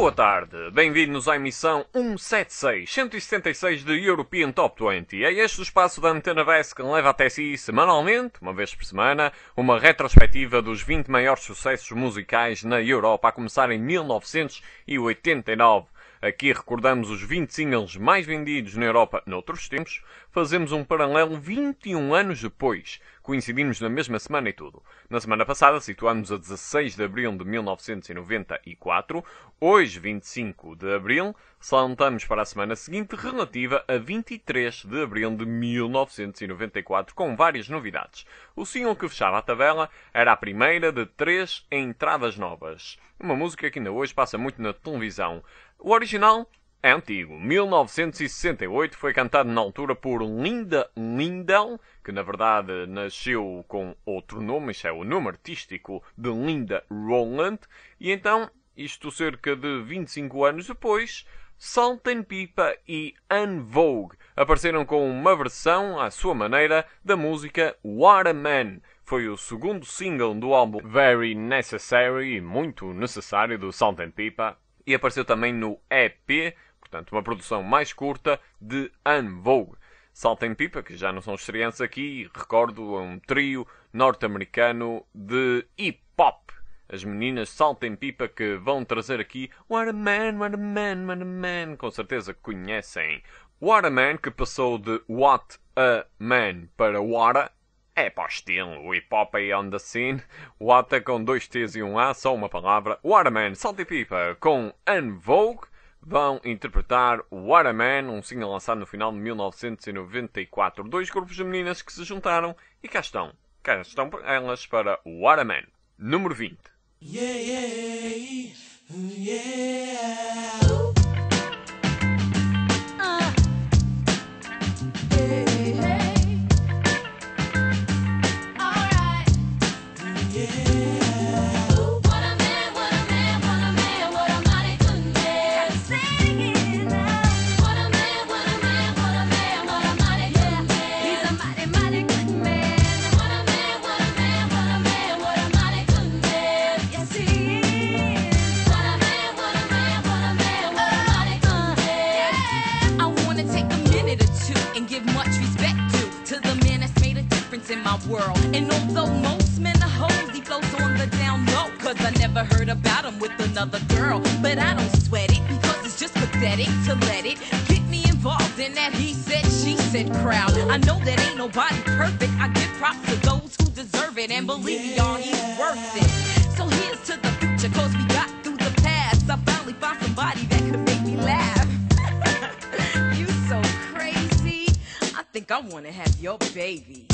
Boa tarde, bem-vindos à emissão 176 de European Top 20. É este o espaço da Antena VES que leva até si, semanalmente, uma vez por semana, uma retrospectiva dos 20 maiores sucessos musicais na Europa, a começar em 1989. Aqui recordamos os 20 singles mais vendidos na Europa noutros tempos. Fazemos um paralelo 21 anos depois. Coincidimos na mesma semana e tudo. Na semana passada situámos a 16 de abril de 1994. Hoje, 25 de abril, saltamos para a semana seguinte, relativa a 23 de abril de 1994, com várias novidades. O single que fechava a tabela era a primeira de 3 entradas novas. Uma música que ainda hoje passa muito na televisão. O original é antigo. 1968 foi cantado na altura por Linda Lindell, que na verdade nasceu com outro nome, isso é o nome artístico de Linda Ronstadt, e então, isto cerca de 25 anos depois, Salt and Pepper e En Vogue apareceram com uma versão, à sua maneira, da música What a Man. Foi o segundo single do álbum Very Necessary, muito necessário, do Salt and Pepper, e apareceu também no EP, portanto uma produção mais curta, de En Vogue. Salt and Pepper, que já não são estreantes aqui, recordo, é um trio norte-americano de hip-hop. As meninas Salt and Pepper que vão trazer aqui What a Man, What a Man, What a Man, com certeza conhecem. What a Man, que passou de What a Man para What é para o estilo, o hip-hop aí on the scene. What com 2 T's e 1 A, só uma palavra. What a Man, Salt and Pepper com En Vogue vão interpretar What a Man, um single lançado no final de 1994. 2 grupos de meninas que se juntaram e cá estão elas para What a Man. Número 20. Yeah, yeah, yeah. In my world, and although most men are hoes, he floats on the down low, cause I never heard about him with another girl. But I don't sweat it, because it's just pathetic to let it get me involved in that he said, she said crowd. I know that ain't nobody perfect, I give props to those who deserve it, and believe me, y'all, he's worth it. So here's to the future, cause we got through the past. I finally found somebody that could make me laugh. You so crazy, I think I wanna have your baby.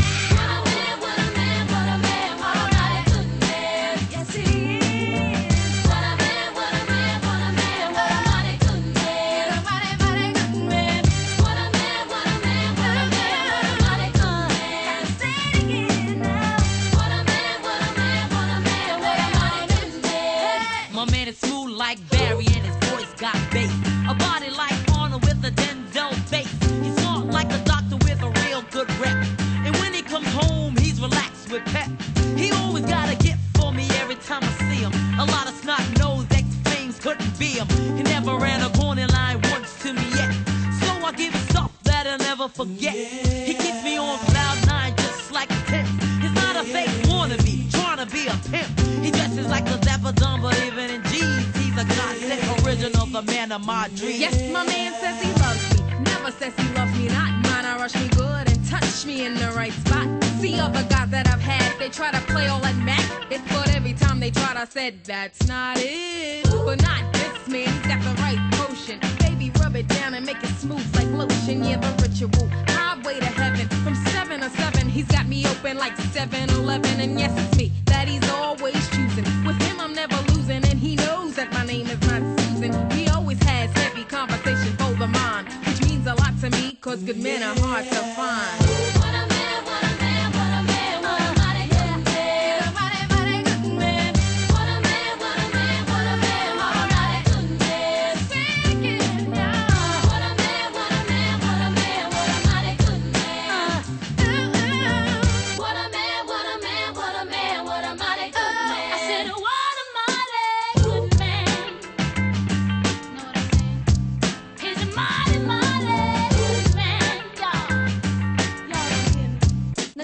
Like Barry and his voice got bass. A body like Arnold with a Denzel face. He's smart like a doctor with a real good rep. And when he comes home, he's relaxed with pep. He always got a gift for me every time I see him. A lot of snot-nosed ex-flames couldn't be him. He never ran a corner line once to me yet. So I give him stuff that I'll never forget. He keeps me on cloud 9 just like a tip. He's not a fake wannabe, trying to be a pimp. He dresses like a dapper dumb, but even in jeans, he's a godsend original, the man of my dreams. Yes, my man says he loves me. Never says he loves me not. Mine, I rush me good and touch me in the right spot. See other guys that I've had, they try to play all that Mac. It's but every time they tried, I said, that's not it. But not this man, he's got the right potion. Baby, rub it down and make it smooth like lotion. Yeah, the ritual, highway to heaven. From 7 to 7, he's got me open like 7-Eleven. And yes, it's me that he's always choosing. With him, I'm never losing, and he knows that my name is not Susan. He always has heavy conversation for the mind, which means a lot to me, cause good men are hard to find. What a man, what a man, what a man, what a mighty good man. Mighty, mighty good man. What a man, what a man, what a man, what a mighty good man. Sing it now. What a man, what a man, what a man, what a mighty good man. What a man, what a man, what a man, what a mighty good man. I said, what a mighty good man.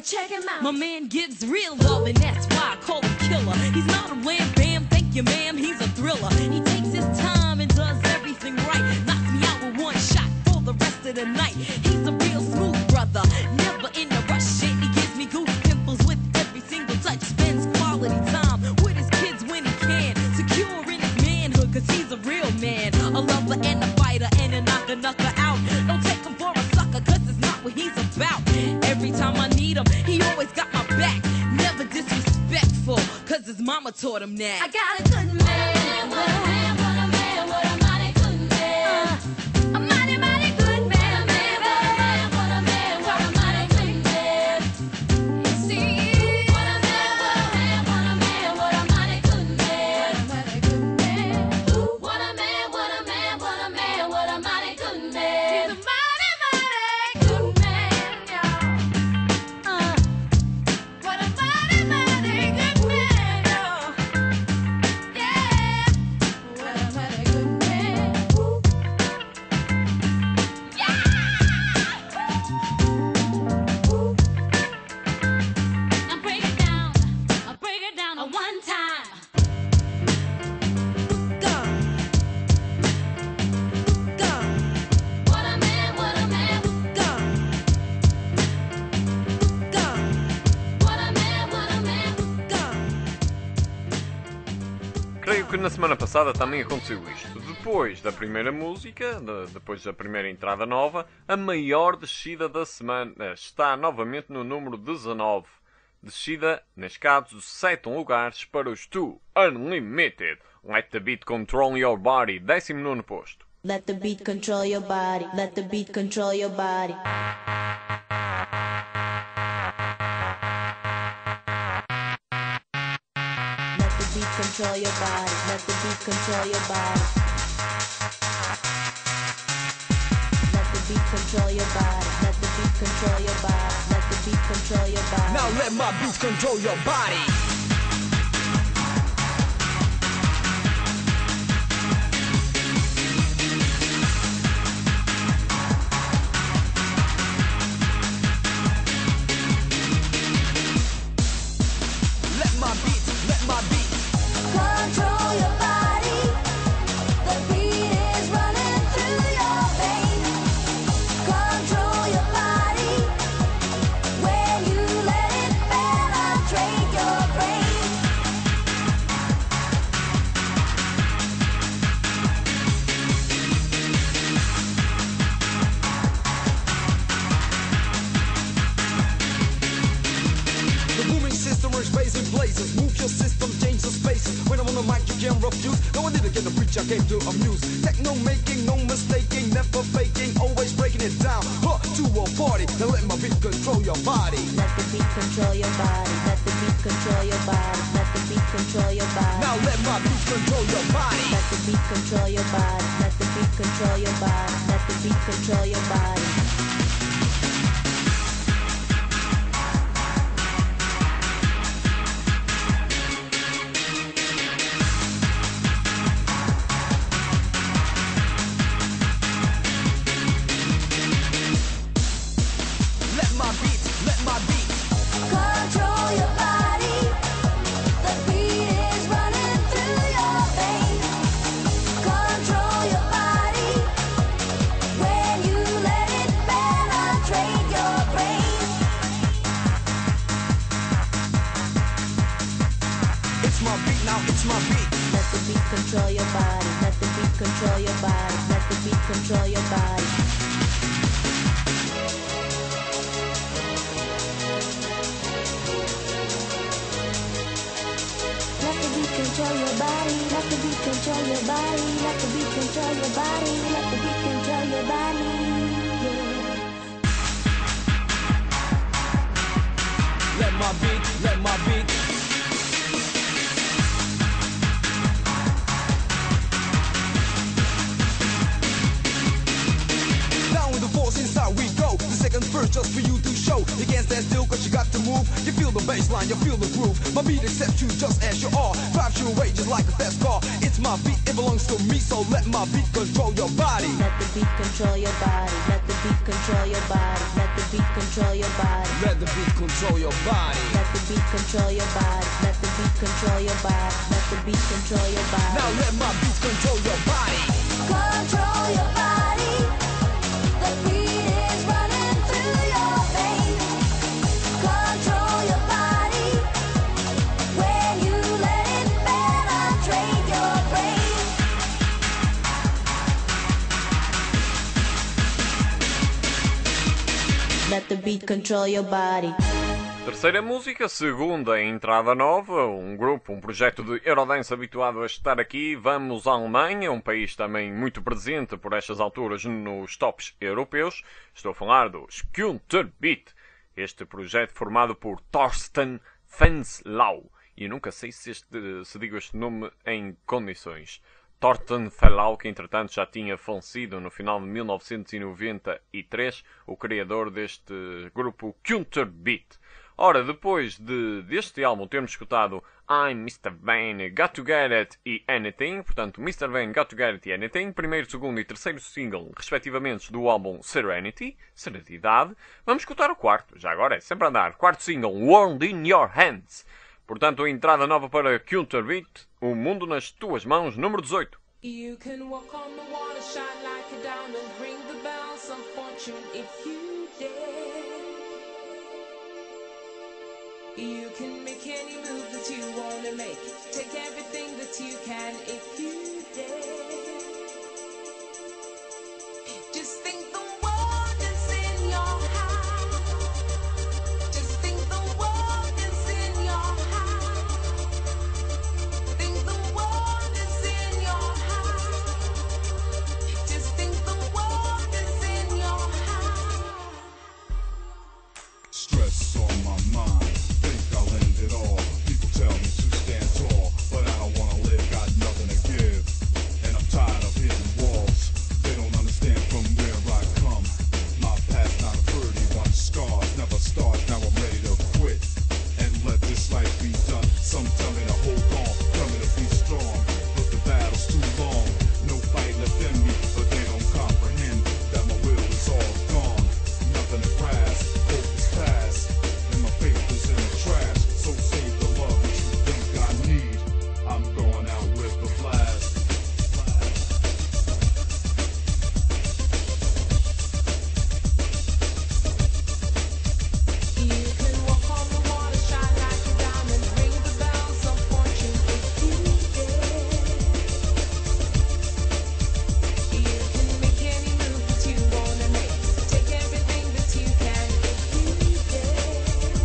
check him out. My man gives real love, and that's why I call him killer. He's not a wham bam, thank you ma'am, he's a thriller. He takes his time and does everything right. Knocks me out with one shot for the rest of the night. He's a real smooth brother, never in a rush shit. He gives me goose pimples with every single touch. Spends quality time with his kids when he can. Secure in his manhood, cause he's a real man. A lover and a fighter and a knocker out. Don't take him for a sucker, cause it's not what he's about. Every time I need him, he always got my back. Never disrespectful, cause his mama taught him that. I got a good man. What a man, what a man, what a mighty good man. A mighty, mighty good man. What a man, what a man, what a mighty good man. See, what a man, what a man, what a man, what a mighty good man. What a man, what a man, what a man, what a mighty good man. He's a mighty, mighty good man, y'all. What a mighty, mighty good man, y'all. Yeah. What a mighty good man. Yeah. Now break it down. I'll break it down on one time. Go. Go. What a man, what a man. Go. Go. What a man, what a man. Go. Creio que na semana passada também aconteceu isto. Depois da primeira música, depois da primeira entrada nova, a maior descida da semana está novamente no número 19. Descida, neste caso, 7 lugares para os Two Unlimited. Let the Beat Control Your Body, 19º posto. Let the beat control your body. Let the beat control your body. Let the beat control your body. Let the beat control your body. Let the beat control your body. Let the beat control your body. Let the beat control your body. Now let my beats control your body. Let my beat Control your body. The beat is running through your veins. Control your body. When you let it penetrate your brain. The booming system works blazing blazes. Move your system, change the spaces. When I'm on the mic, you can't refuse. No, I didn't get the preach, I came to amuse. Techno making, no mistaking, never faking, always breaking it down. To a party, now let my beat control your body. Let the beat control your body. Let the beat control your body. Let the beat control your body. Now let my beat control your body. Let the beat control your body. Let the beat control your body. Let the beat control your body. Let my beat Control your body. The beat is running through your veins. Control your body. When you let it penetrate your brain. It's my beat now, it's my beat. Let the beat control your body. Let the beat control your body. Let the beat control your body. Let the beat control your body. Let the beat control your body. Let the beat control your body. Let the beat control your body. Yeah. Let my beat, let my beat. Down with the force inside we go. The second verse just for you to show. You can't stand still cause you got to move. You feel the bassline, you feel the groove. My beat accepts you just as you are. Drives you away just like a fast car. It's my beat, it belongs to me. So let my beat control your body. Let the beat control your body. Let the beat control your body. Let the beat control your body. Let the beat control your body. Let the beat control your body. Let the beat control your body. Let the beat control your body. Now let my beats control your body. Control your body. The beat is running through your veins. Control your body. When you let it penetrate your brain. Let the beat control your body. Terceira música, segunda entrada nova, um grupo, um projeto de Eurodance habituado a estar aqui. Vamos à Alemanha, um país também muito presente por estas alturas nos tops europeus. Estou a falar do Skunterbeat, este projeto formado por Thorsten Fenslau. E eu nunca sei se digo este nome em condições. Thorsten Fenslau, que entretanto já tinha falecido no final de 1993, o criador deste grupo Skunterbeat. Ora, depois deste álbum termos escutado I'm Mr. Vane, Got to Get It e Anything, portanto Mr. Vane, Got to Get It e Anything, primeiro, segundo e terceiro single, respectivamente, do álbum Serenity, Serenidade, vamos escutar o quarto, já agora é sempre a andar, quarto single, World in Your Hands. Portanto, a entrada nova para Skunterbeat, O Mundo nas Tuas Mãos, número 18. You can walk on the water, shine like a diamond, ring the bells of fortune if you dare. You can make any move that you wanna make, take everything that you can if you dare. Just think the world is in your hands. Just think the world is in your hands. Think the world is in your hands. Just think the world is in your hands. Stress on my mind, think I'll end it all. People tell me to stand tall, but I don't wanna live, got nothing to give. And I'm tired of hitting walls, they don't understand from where I come. My past not a pretty one, scars never start, now I'm ready to quit. And let this life be done, some tell me to hold on, tell me to be strong. But the battle's too long, no fight left in me, but they don't comprehend that my will is all gone. Nothing to grasp, hope is past, and my faith is in the trash. So save the love that you think I need, I'm going out with a blast. You can walk on the water, shine like a diamond, ring the bells of fortune if you dare. You can make any move that you wanna make, take everything that you can if you dare.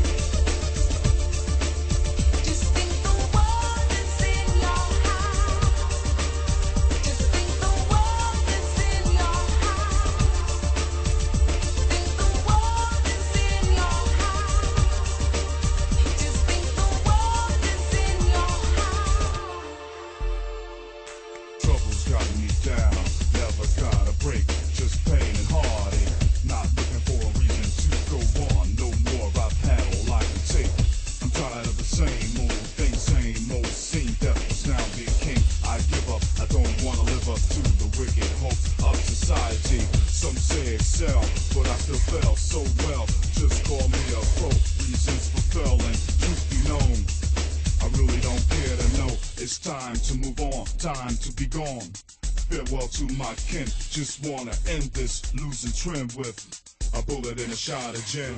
Just think the world is in your hands. Just think the world is in your hands. Think the world is in your hands. Just think the world is in your hands. Trouble's got me down, never got a break, just pain and heartache. Not looking for a reason to go on, no more, I've had all I can take. I'm tired of the same old thing, same old scene, death must now be king. I give up, I don't wanna live up to the wicked hopes of society. Some say excel, but I still fail so well, just call me a pro, reasons for failing, truth be known. I really don't care to know. It's time to move on, time to be gone. Farewell to my kin. Just wanna end this losing trend with a bullet and a shot of gin.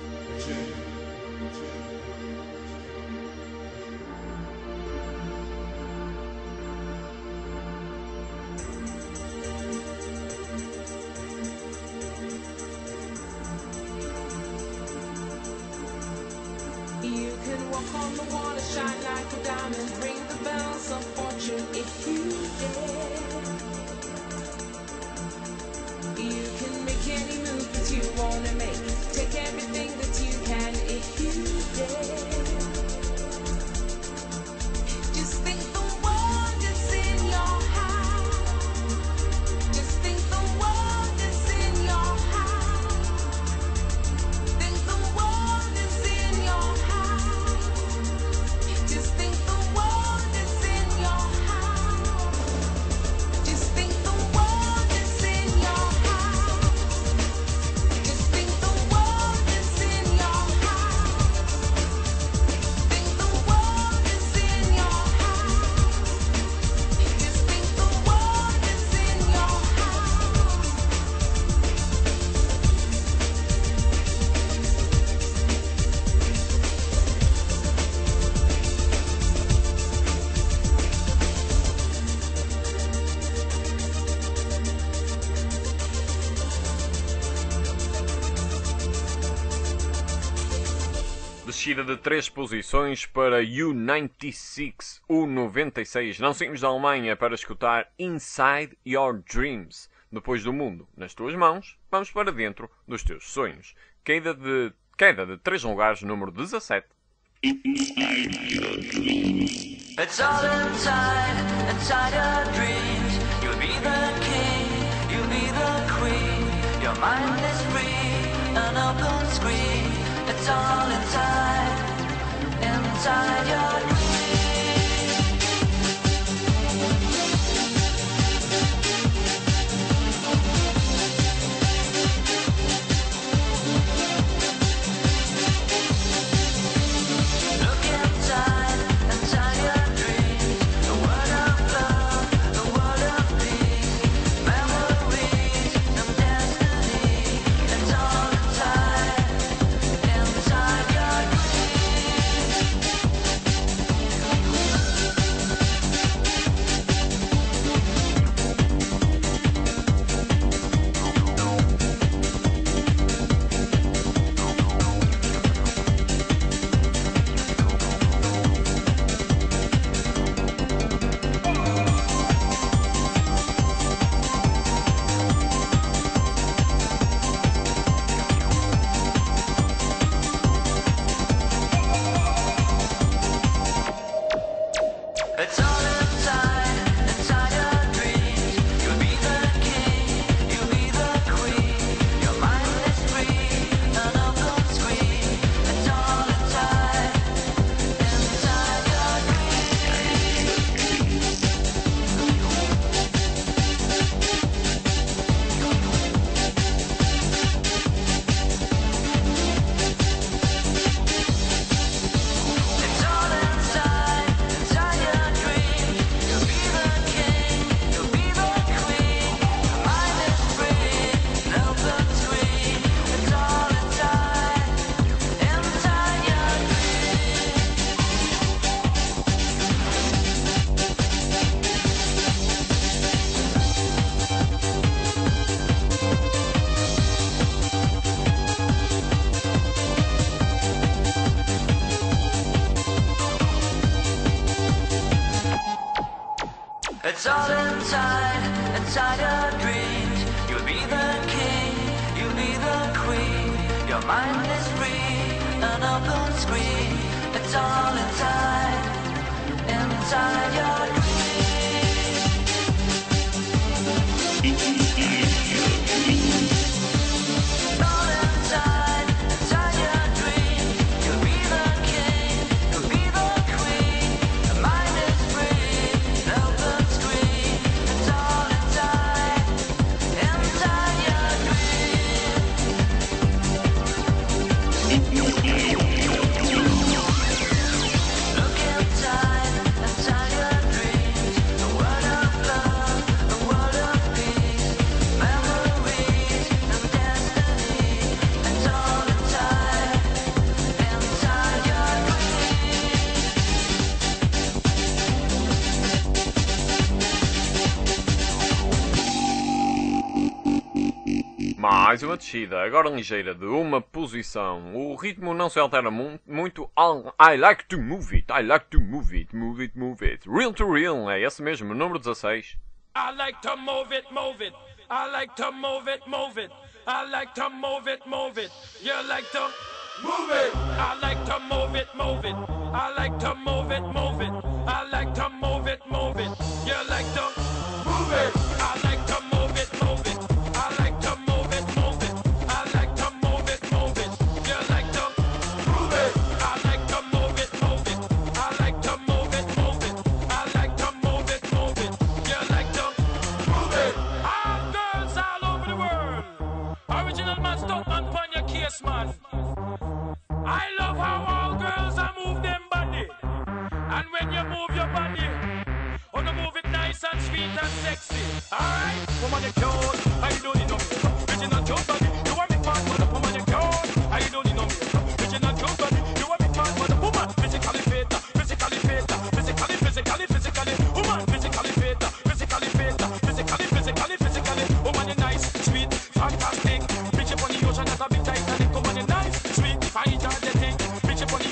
You can walk on the water, shine like a diamond, ring the bells of fortune if you dare. You can make any move that you wanna make, take everything that you can if you dare. Just think the world is in your hands. Just think the world is in your hands. Think the world is in your hands. Just think the world is in your hands. Just descida de 3 posições para U96, U96. Não saímos da Alemanha para escutar Inside Your Dreams. Depois do mundo nas tuas mãos, vamos para dentro dos teus sonhos. Queda de 3 lugares, número 17. It's all inside your dreams. You'll be the king, you'll be the queen. Your mind is free, an open screen. It's all inside your dreams. Look inside your dreams. The world of love, the world of peace, memories and destiny. It's all inside your It's all inside your dreams. You'll be the king, you'll be the queen. Your mind is free, an open screen. It's all inside your It's all inside your dreams. You'll be the king, you'll be the queen. Your mind is free, an open screen. It's all inside your It's all inside your dreams. You'll be the king, you'll be the queen. Your mind is free, an open screen. It's all inside your dreams. All inside your dreams. You'll be the king, you'll be the queen. Your mind is free, an open screen. It's all inside your Look inside your dreams. The world of love, the world of peace, memories and destiny. It's all inside your Mais uma descida, agora ligeira, de uma posição. O ritmo não se altera muito. I like to move it, I like to move it, move it, move it. Real to real, é esse mesmo, número 16. I like to move it, move it. I like to move it, move it. I like to move it, move it. You like to move it. I like to move it, move it. I like to move it, move it. I like to move it, move it. You like to move it. I like to move it, move it. I like to move it, move it. I like to move it, move it. You like to move it. I like to move it, move it. I like to move it, move it. I like to move it, move it. You like to move it. All girls all over the world. Original man, stop man, pon your case, man. I love how all girls are move them body. And when you move your body, oh, you move it nice and sweet and sexy. Alright? Woman, you cute. I don't need no makeup. Original cute body. You want me part for the woman, you cute. I don't need no makeup. Original cute body. You want me part for the woman. Physically fit. Physically fit. Physically. Woman, physically fit. Physically. Woman, you nice, sweet, fantastic. Bitch up on the ocean, that's a big Titanic. Woman, you nice, sweet, fine, energetic. Bitch up on the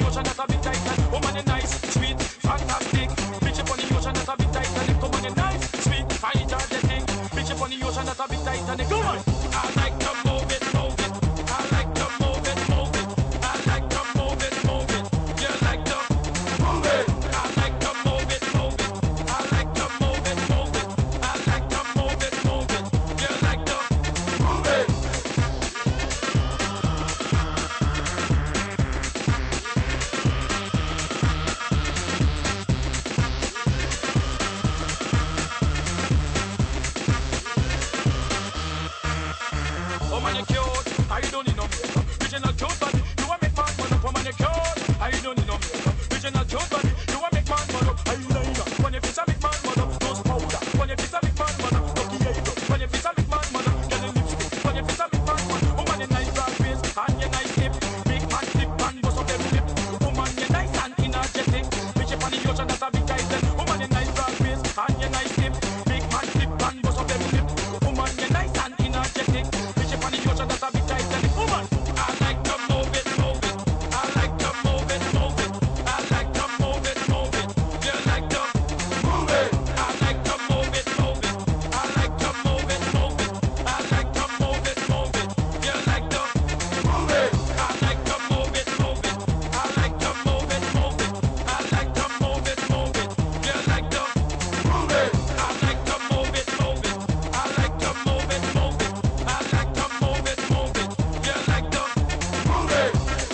Original cute body, you a make man man up, woman you cute. I don't need no makeup. Original cute body, you a make man man up. Eyeliner, when you fit a make man man up. Nose powder, when you fit a make man man up. Lucky eyebrow, when you fit a make man man up. Girl in lipstick, when you fit a make man man up. Woman you nice broad face and you nice hip. Big man flip and bust up them lip. Woman you nice and energetic. Bitch up on the ocean, that's a big guy then. Woman you nice broad face and you nice hip. Big man flip and bust up them lip. Woman you nice and energetic. Bitch up on the ocean, that's a big guy then. Woman, I like to move it, move it. I like to move it, move it. I like to move it, move it. You like to move it. I like to move it, move it. I like to move it, move it. I like to move it, move it. You like to move it. I like to move it, move it. I like to move it, move it. I like to move it, move it. You like to move it. I like to move it, move it. I like to move it, move it. I like to move it, move it. You like to move it.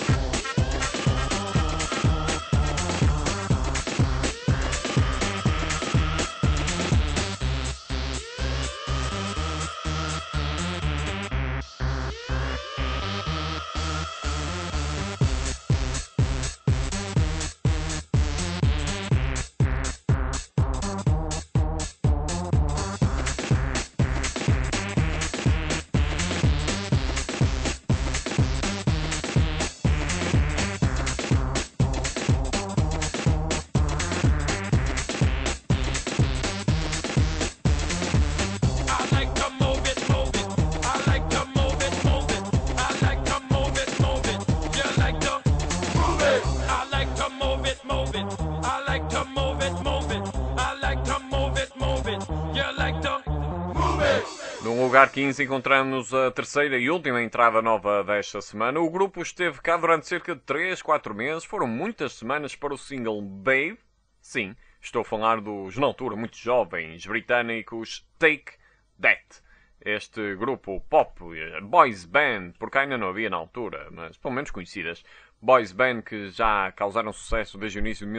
I like to move it, move it. I like to move it, move it. I like to move it, move it. You like to move it. I like to move it, move it. I like to move it, move it. I like to move it, move it. You like to move it. No lugar 15 encontramos a terceira e última entrada nova desta semana. O grupo esteve cá durante cerca de 3, 4 meses. Foram muitas semanas para o single Babe. Sim, estou a falar dos, na altura, muito jovens britânicos Take That. Este grupo pop, boys band, porque ainda não havia na altura, mas pelo menos conhecidas, boys band que já causaram sucesso desde o início de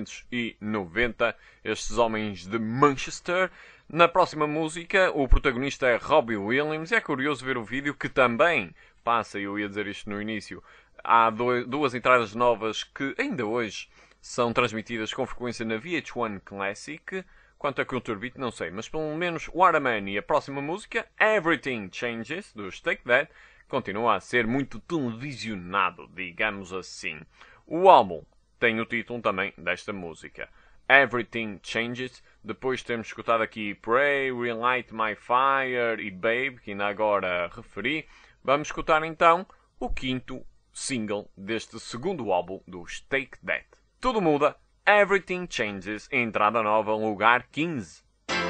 1990, estes homens de Manchester. Na próxima música, o protagonista é Robbie Williams, e é curioso ver o vídeo que também passa, eu ia dizer isto no início, há duas entradas novas que ainda hoje são transmitidas com frequência na VH1 Classic. Quanto a Culture Beat, não sei, mas pelo menos What a Man e a próxima música, Everything Changes, dos Take That, continua a ser muito televisionado, digamos assim. O álbum tem o título também desta música, Everything Changes. Depois temos escutado aqui Pray, Relight My Fire e Babe, que ainda agora referi. Vamos escutar então o quinto single deste segundo álbum dos Take That. Tudo muda, Everything Changes, entrada nova, lugar 15.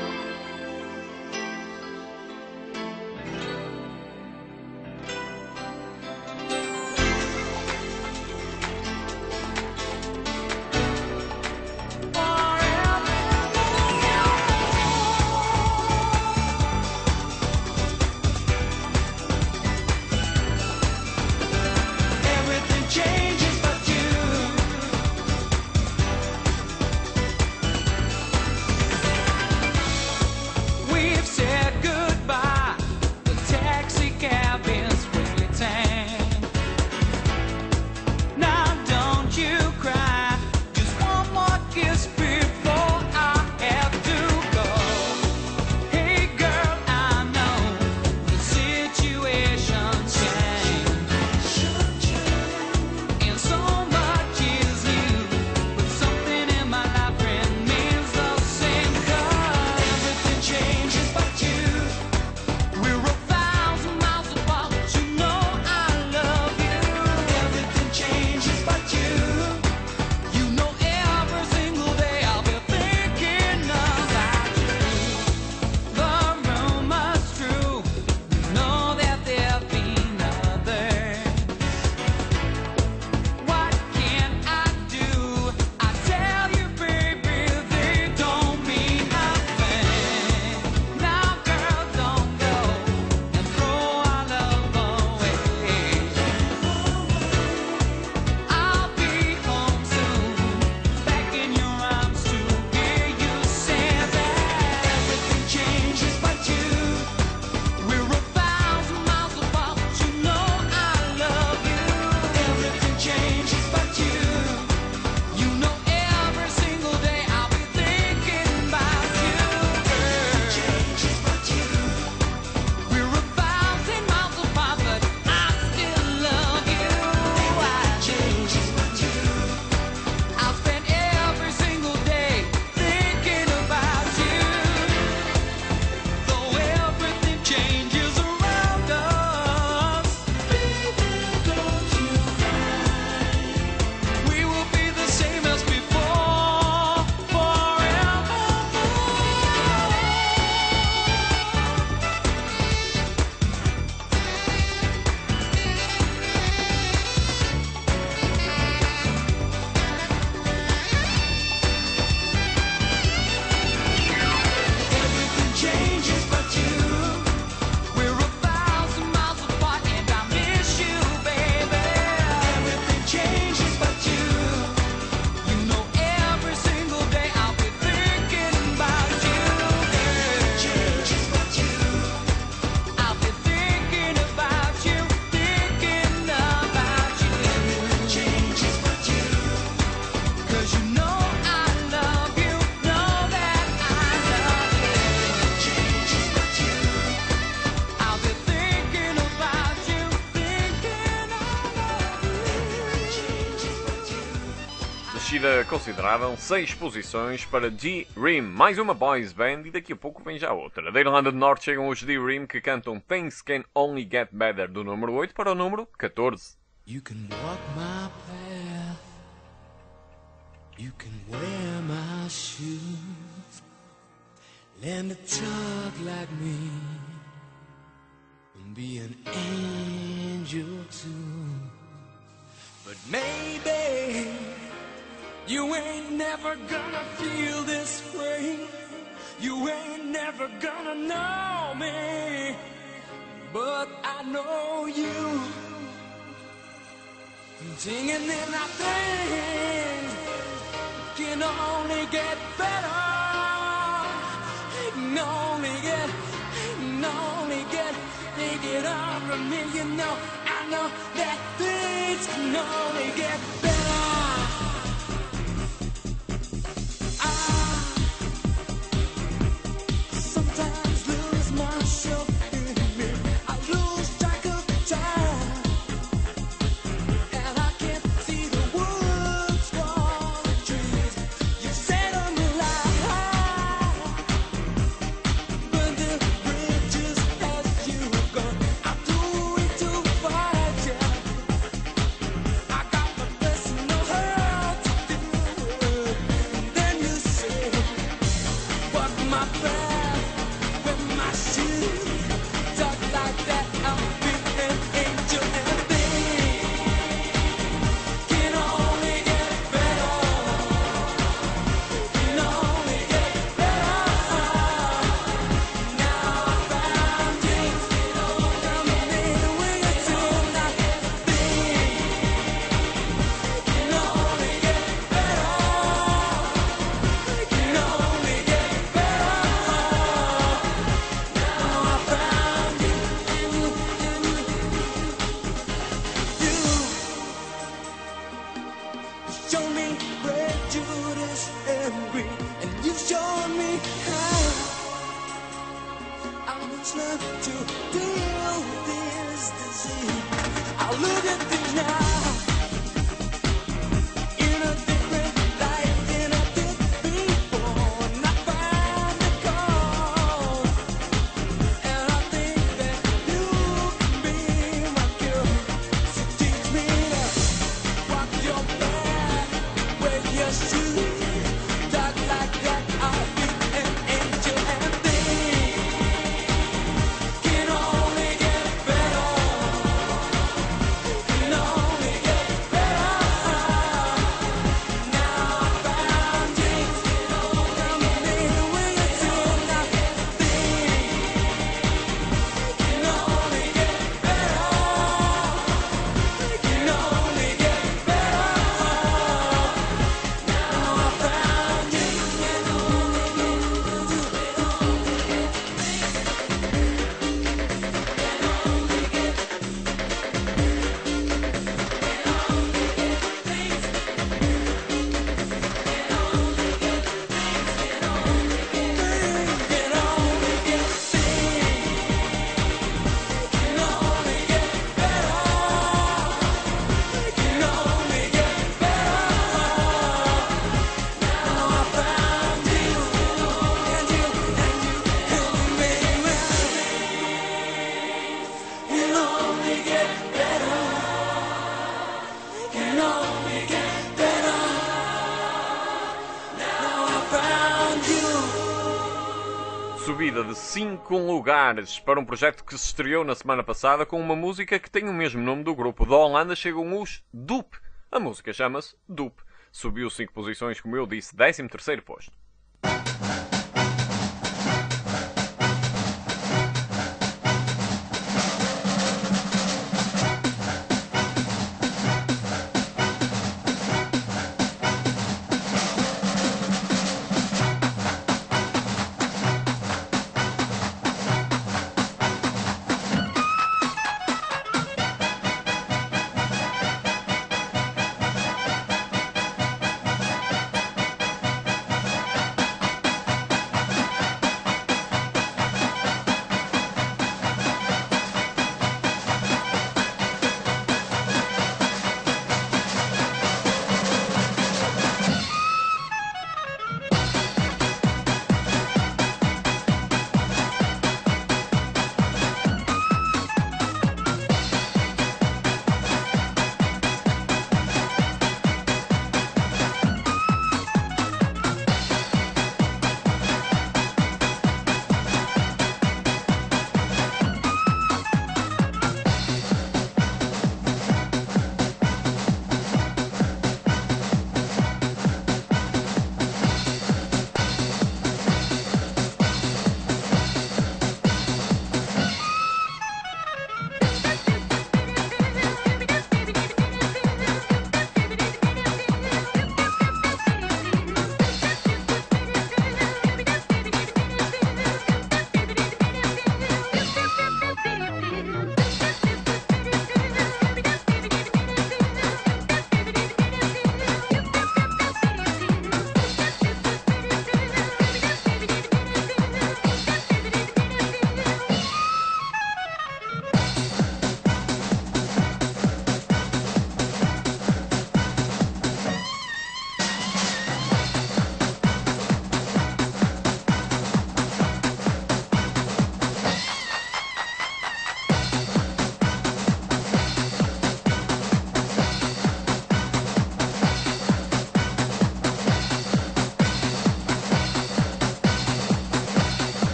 Everything changes but you. descida considerável, 6 posições para D-Ream, mais uma boys band e daqui a pouco vem já outra. Da Irlanda do Norte chegam os D-Ream que cantam Things Can Only Get Better do número 8 para o número 14. You can walk my path, you can wear my shoes, learn to talk like me, and be an angel too. But maybe you ain't never gonna feel this way, you ain't never gonna know me, but I know you. Singing in our things can only get better. It can only get, take it on from me. You know, I know that things can only get better. I sometimes lose myself in me. I lose track of time. And I can't see the woods for the trees. You set 'em alive, but the bridges as you go. I'm doing too far, yeah. I got my personal hurt to do. And then you say, walk my path with my shoes. Talk like that, I'll be an angel and things can only get better. Can only get better. Now I found things coming in with you tonight. Things can only get better. Can only get better. Now I found you. You show me prejudice and greed, and you showed me how I was left to deal with this disease. I look at things now in a different light than I did before, and I find the cause, and I think that you can be my cure. So teach me to walk your path, wear your shoes, talk like that. I'll be an angel and things can only get better. Can only get better. Now I found things coming in with you tonight. Things can only get better. Can only get better. Now I found you. Can only get can only get better. Can only get better. Now I found you, and you made me. Can only get better. Can only get better. Now I found you. Subida de 5 lugares para um projeto que se estreou na semana passada com uma música que tem o mesmo nome do grupo. Da Holanda chegam os Doop. A música chama-se Doop. Subiu 5 posições, como eu disse, 13º posto.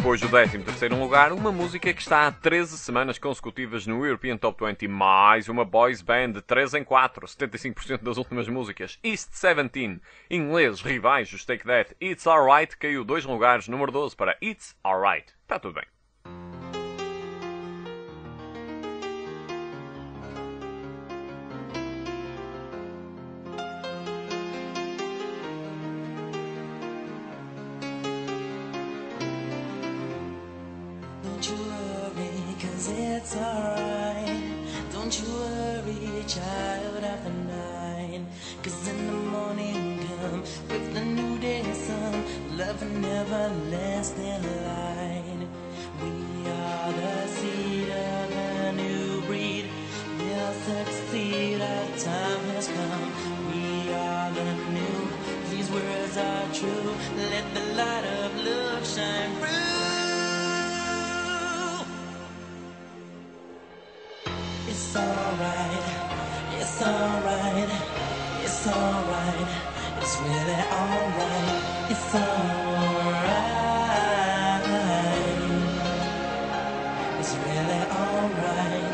Depois do 13º lugar, uma música que está há 13 semanas consecutivas no European Top 20, mais uma boys band, 3 em 4, 75% das últimas músicas. East 17, ingleses rivais dos Take That, It's Alright, caiu 2 lugares, número 12 para It's Alright. Está tudo bem. Don't you worry, 'cause it's alright. Don't you worry, child of the night. 'Cause in the morning come with the new day sun, love and everlasting light. We are the seed of a new breed. We'll succeed, our time has come. We are the new, these words are true. Let the light of love shine through. It's alright, it's alright, it's alright, it's really alright, it's alright, it's really alright.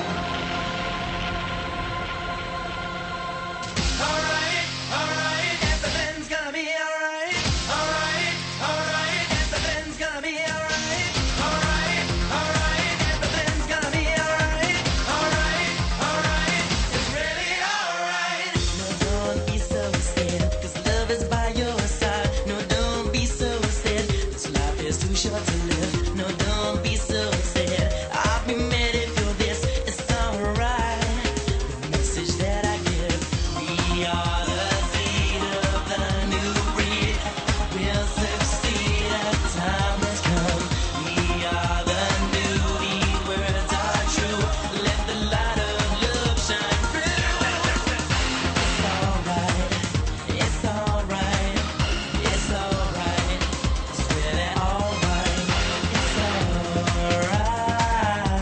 Alright, alright, everything's gonna be alright. Alright, alright, everything's gonna be alright. Alright, alright, everything's gonna be alright. Alright, alright, it's really alright. No, don't be so sad, 'cause love is by your side. No, don't be so sad, 'cause life is too short to live. No, don't be so sad, I'll be mad if you're this. It's alright, the message that I give. We are the seed of the new breed. We'll succeed, our time has come. We are the new, these words are true. Let the light of love shine through. It's alright, it's alright, it's alright, it's really alright, it's alright,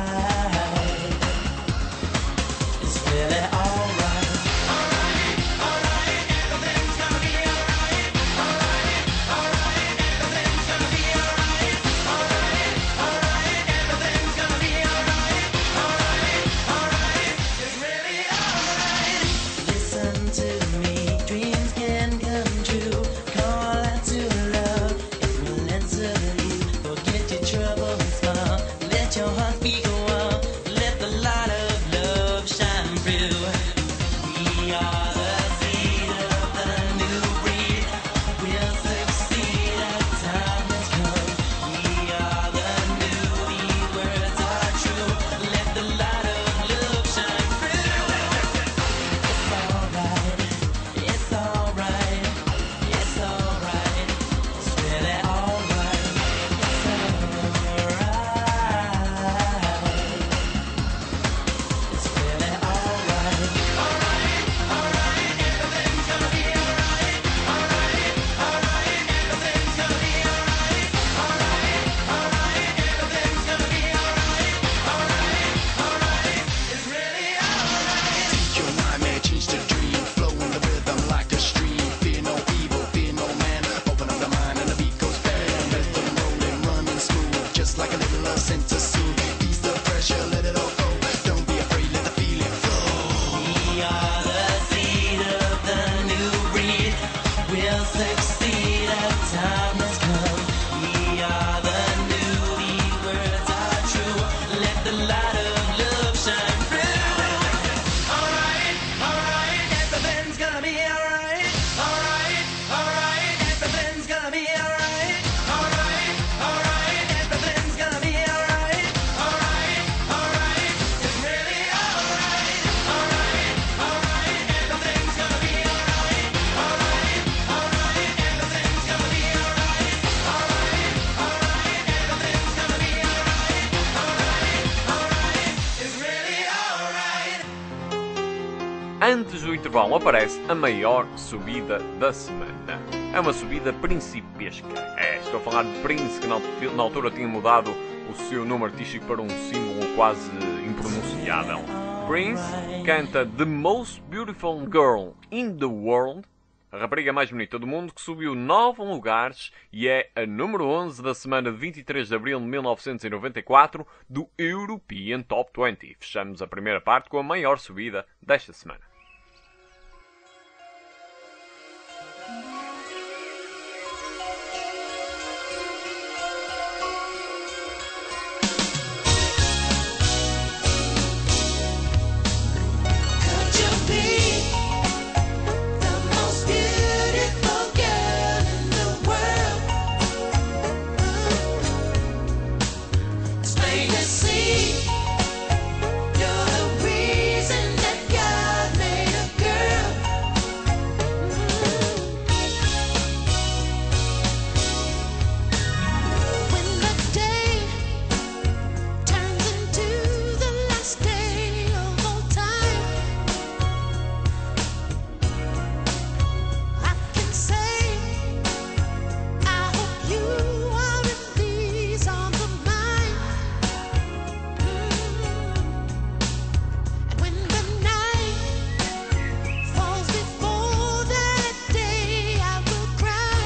it's really alright. Alright, alright, everything's gonna be alright. Alright, alright, everything's gonna be alright. Alright, alright, everything's gonna be alright. Alright, alright, it's really alright. Listen to me, dreams can come true. Call out to love, it will answer you. Forget your trouble and smile, let your heart beat go on. Let the light of love shine through. We are the seed of the new breed. We'll succeed, our time has come. We are the new, these words are true. Let the light of love shine through. It's alright, it's alright, it's alright, it's really alright, it's alright, it's really alright. Alright, alright, everything's gonna be alright. Alright, alright, everything's gonna be alright. Alright, alright, everything's gonna be alright. Alright, alright, it's really alright. Your nightmare change to dream, flow in the rhythm like a stream. Fear no evil, fear no man. Open up the mind and the beat goes bang. Rhythm rolling, running smooth, just like a little love sent to soothe. Ease the pressure, let it all go. Don't be afraid, let the feeling flow. We are the seed of the new breed. We'll succeed, our time has come. We are the new, these words are true. Let the light of love shine through. Alright, alright, everything's gonna be alright. Alright, alright, everything's gonna be alright. Alright, alright, everything's gonna be alright. Alright, alright, it's really alright. Alright, alright, everything's gonna be alright. Alright, alright, everything's gonna be alright. Alright, alright, everything's gonna be alright. Alright, alright, it's really alright. Antes do intervalo aparece a maior subida da semana. É uma subida principesca. Estou a falar de Prince, que na altura tinha mudado o seu nome artístico para um símbolo quase impronunciável. Prince canta The Most Beautiful Girl in the World a rapariga mais bonita do mundo, que subiu 9 lugares e é a número 11 da semana de 23 de abril de 1994 do European Top 20. Fechamos a primeira parte com a maior subida desta semana. Could you be the most beautiful girl in the world? It's plain to see you're the reason that God made a girl. When the day turns into the last day of all time, I can say I hope you are in these arms of mine. And when the night falls before that day, I will cry.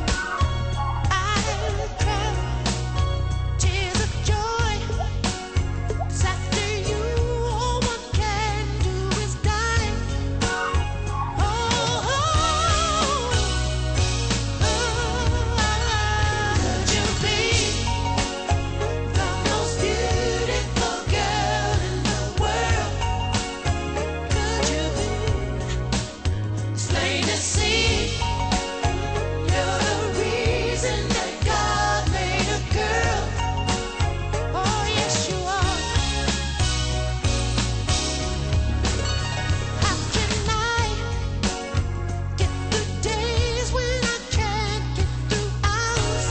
I'll cry tears of joy. 'Cause after you, all one can do is die. Could you be the most beautiful girl in the world? Could you be? It's plain to see you're the reason that God made a girl. Oh, yes, you are. How can I get through days when I can't get through hours?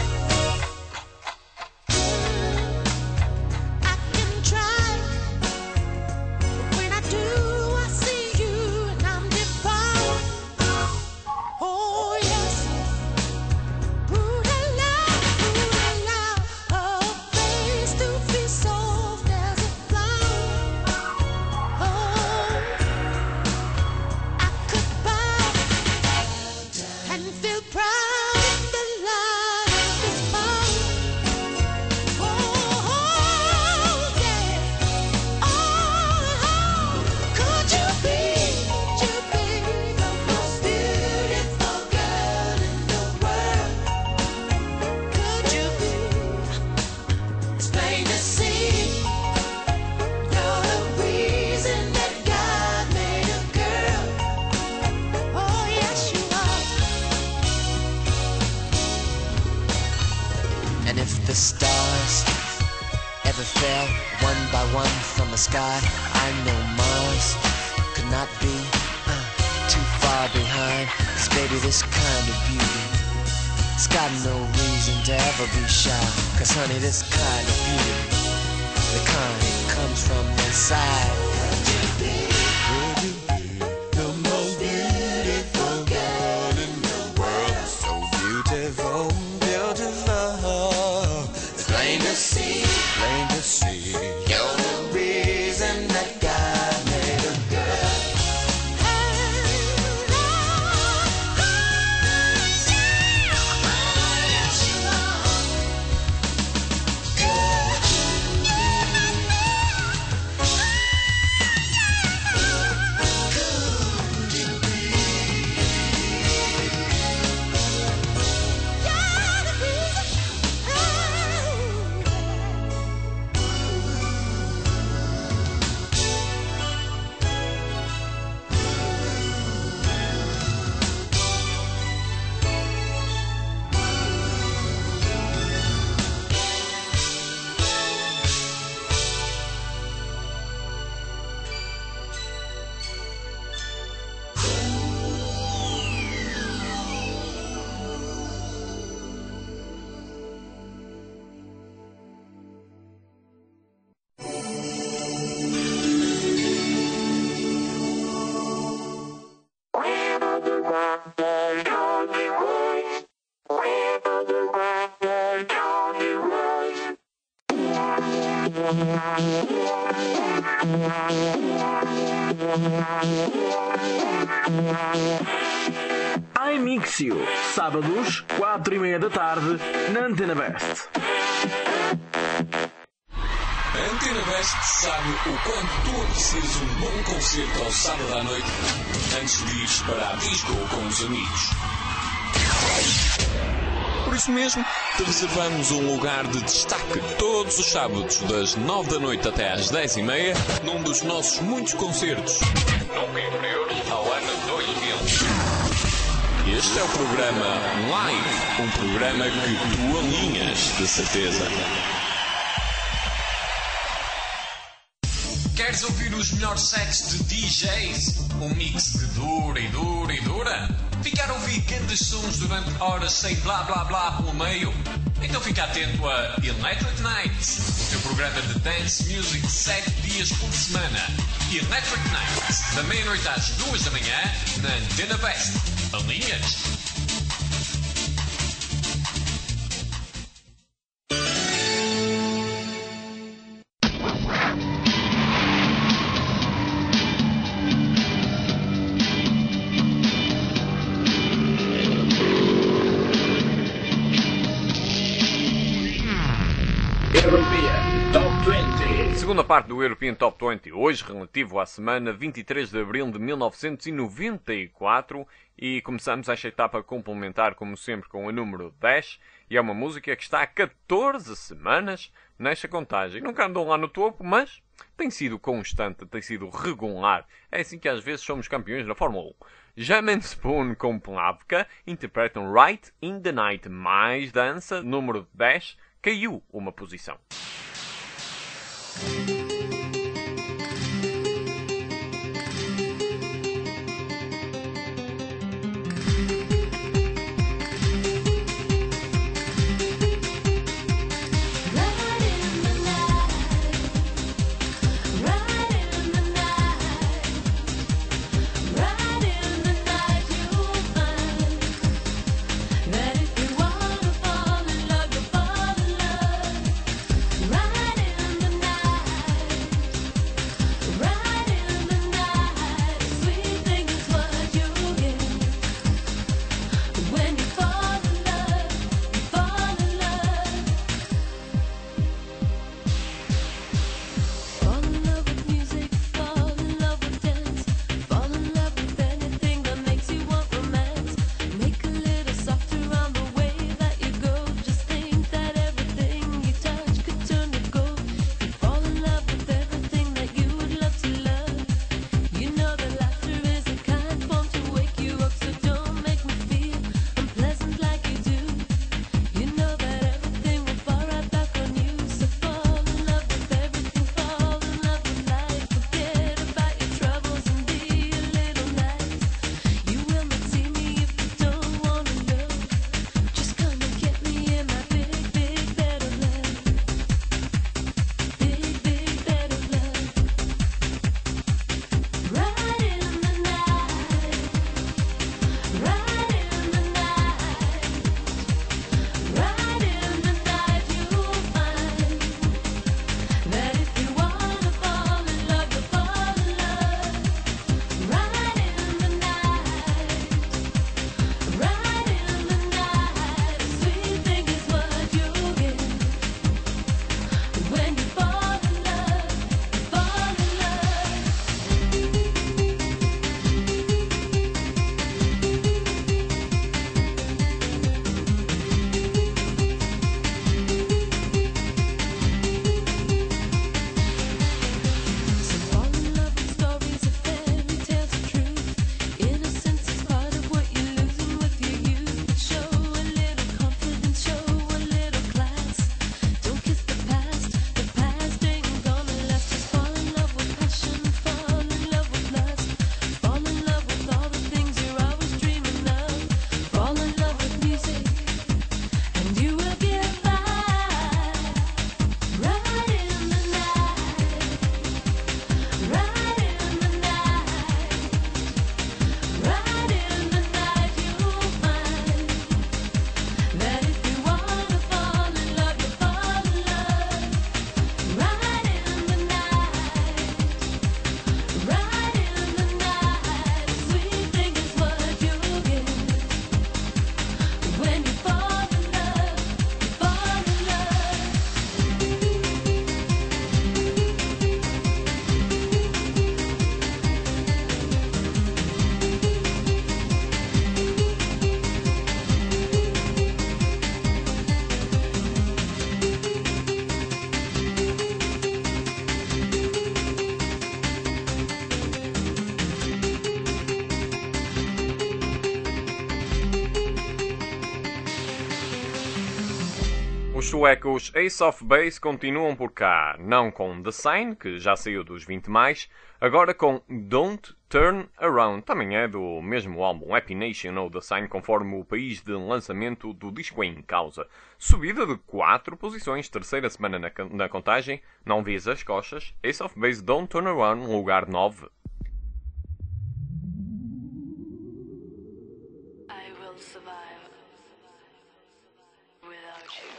I can try, but when I do, I see you and I'm devoured. Oh, yes. Her face to be soft as a flower. Oh, I could bow and feel proud in the light of His power. Oh, yeah. Oh, could you be the most beautiful girl in the world? Could you be? It's plain to see you're the reason that God made a girl. Oh, yes, you are. And if the stars ever fell one by one from the sky, I know Mars could not be too far behind. 'Cause baby, this kind of beauty, it's got no reason to ever be shy. 'Cause honey, this kind of beauty, the kind that comes from inside. The most beautiful girl in the world, so beautiful, beautiful. It's plain to see, you're the reason that God made a girl. I iMixio, sábados, 4:30 da tarde, na Antena Best. A Antena Best sabe o quanto tu aprecias um bom concerto ao sábado à noite antes de ires para a disco com os amigos. Por isso mesmo, te reservamos um lugar de destaque todos os sábados, das 9 da noite até às 10:30, num dos nossos muitos concertos. Nunca inferiores ao ano 2000. Este é o programa Live, um programa que tu alinhas, de certeza. Queres ouvir os melhores sets de DJs? Um mix que dura e dura e dura? Ficar a ouvir grandes sons durante horas sem blá blá blá pelo meio? Então fica atento a Electric Nights, o teu programa de dance music 7 dias por semana. Electric Nights, da meia-noite às 2 da manhã, na Antena Best. Alinhas? Segunda parte do European Top 20, hoje relativo à semana 23 de abril de 1994, e começamos esta etapa complementar, como sempre, com o número 10, e é uma música que está há 14 semanas nesta contagem. Nunca andou lá no topo, mas tem sido constante, tem sido regular. É assim que às vezes somos campeões na Fórmula 1. Jam and Spoon com Plavka interpretam Right in the Night, mais dança, número 10, caiu uma posição. Right Os suecos Ace of Base continuam por cá, não com The Sign, que já saiu dos 20+, agora com Don't Turn Around, também é do mesmo álbum Happy Nation ou The Sign, conforme o país de lançamento do disco em causa. Subida de 4 posições, terceira semana na contagem, não visa as coxas, Ace of Base Don't Turn Around, lugar 9. I will survive without you.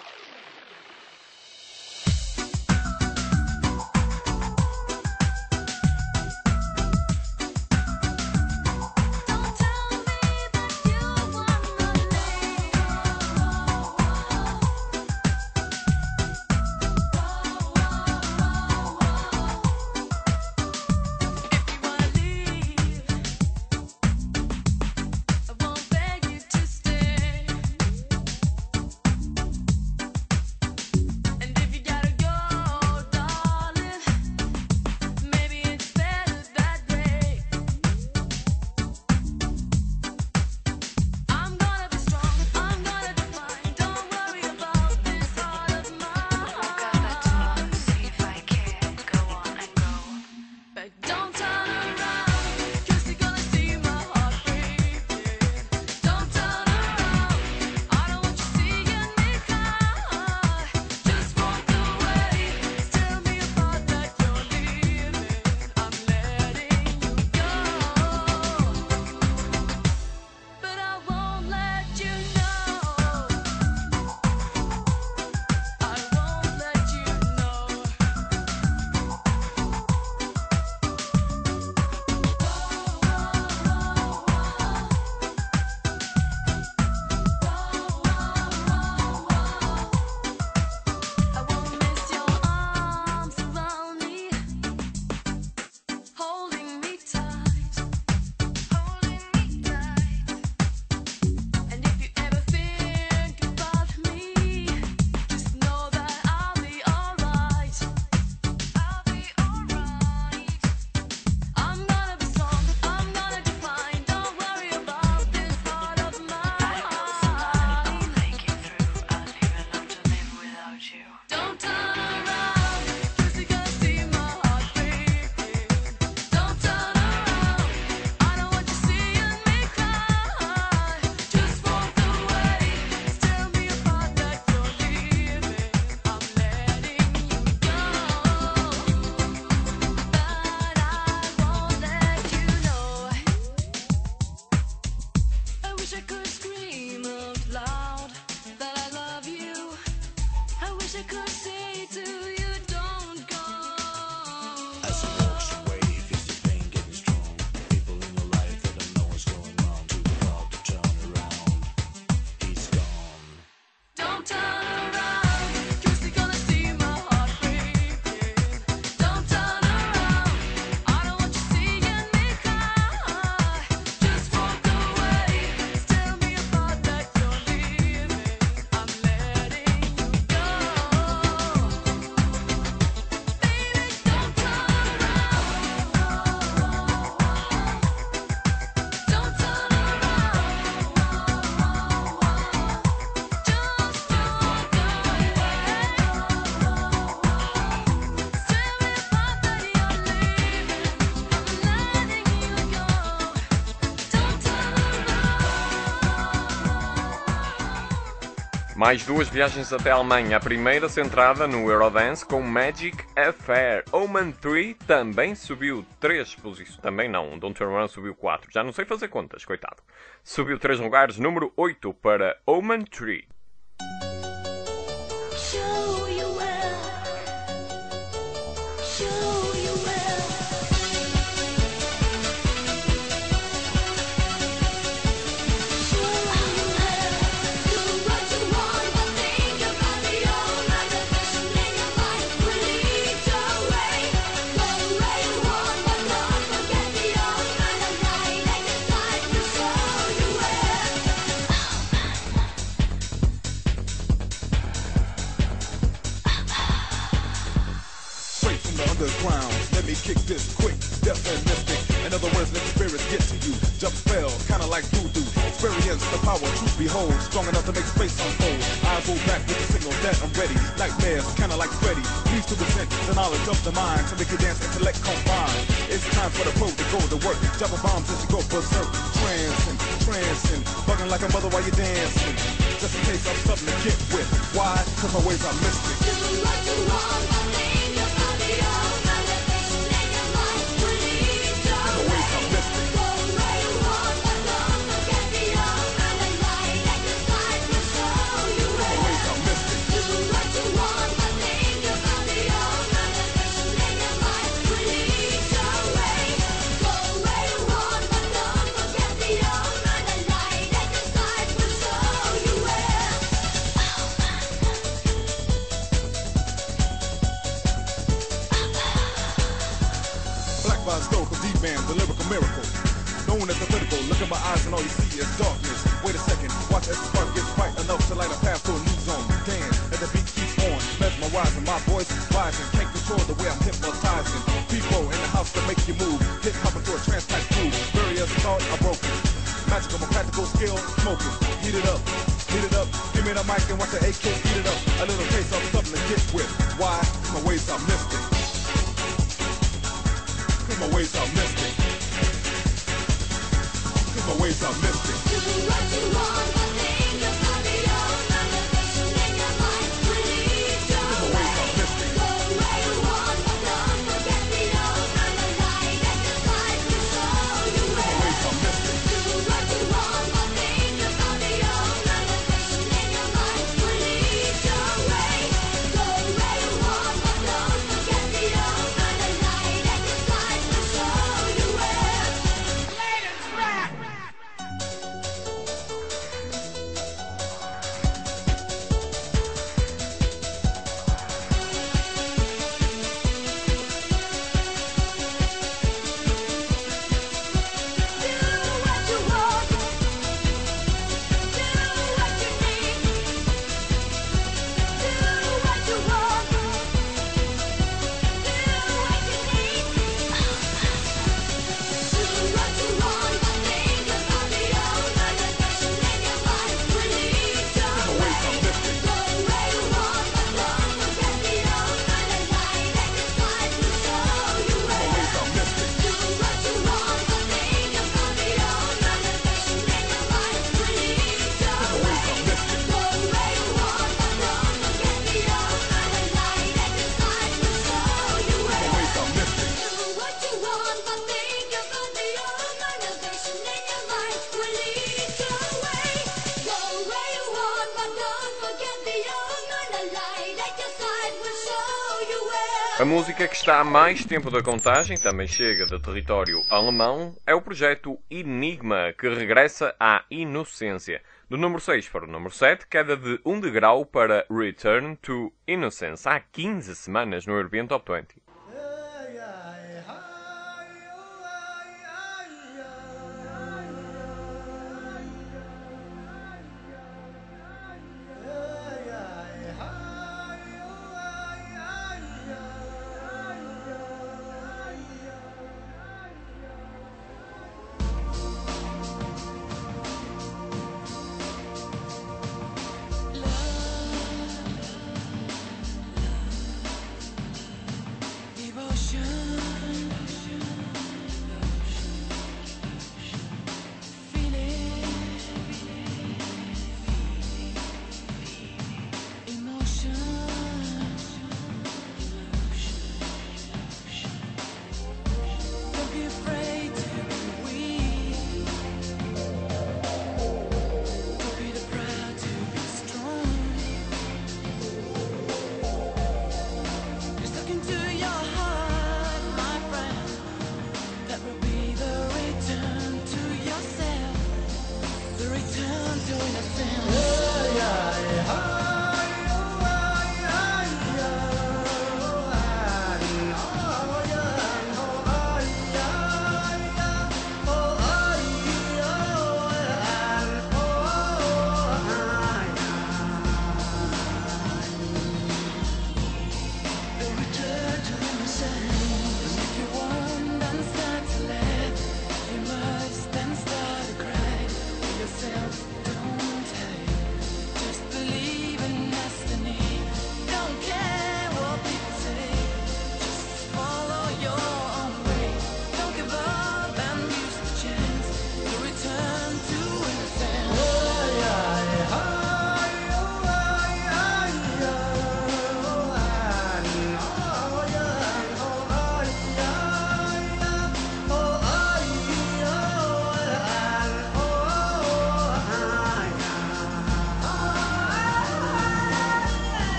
Mais 2 viagens até a Alemanha. A primeira centrada no Eurodance com Magic Affair. Omen 3 também subiu 3 posições. Também não, Don't Turn Around subiu 4. Já não sei fazer contas, coitado. Subiu 3 lugares, número 8 para Omen 3. Show you will. Show you will. Show you will. Do what you want, but think about the old night. The vision in your mind will lead your way. Go where you want, but don't forget the old night. The night ain't the time to show you will. Straight from the underground, let me kick this quick, definitely. In other words, let the spirits get to you. Jump spell, kinda like voodoo. Experience the power, truth behold. Strong enough to make space unfold. Eyes roll back with the signal that I'm ready. Nightmares, kinda like Freddy. Please to present the knowledge of the mind to make you dance, intellect combine. It's time for the pro to go to work. Drop bombs as you go berserk. Trancing, bugging like a mother while you're dancing. Just in case I'm something to get with. Why? Cause my ways are mystic. Do what you want, but think about the old manifestation in your mind. Release your My ways are mystic. go where you want, but don't forget the old man. The light at the side will show you My where. ways are mystic. Do what you want, but think about the old manifestation in your mind. Release your way. Go where you want, but don't forget the old man. The light at the side will show you where. Black vibes go for D-Man, the lyrical miracle. Known as the critical, look in my eyes and all you see is darkness. Wait a second, watch as the spark gets bright enough to light a path to a new zone. Dance as the beat keeps on, mesmerizing my voice rising. Can't control the way I'm hypnotizing. People in the house that make you move, hip hopping through a trance type groove. Barriers of thought are broken. Magical, my practical skill, smoking. Heat it up, heat it up. Give me the mic and watch the AK heat it up. A little taste of something to get with. Why? 'Cause my ways are mystic. 'Cause my ways are mystic. 'Cause my ways are mystic. Do what you want, but think about the old manifestation in your mind. Release your 'Cause my ways are mystic. go where you want, but don't forget the old man. The light at the side will show you My where. ways are mystic. Do what you want, but think about the old manifestation in your mind. Release your way. Go where you want, but don't forget the old man. The light at the side will show you where. A música que está há mais tempo da contagem, também chega do território alemão, é o projeto Enigma, que regressa à inocência. Do número 6 para o número 7, queda de 1 degrau para Return to Innocence, há 15 semanas no European Top 20.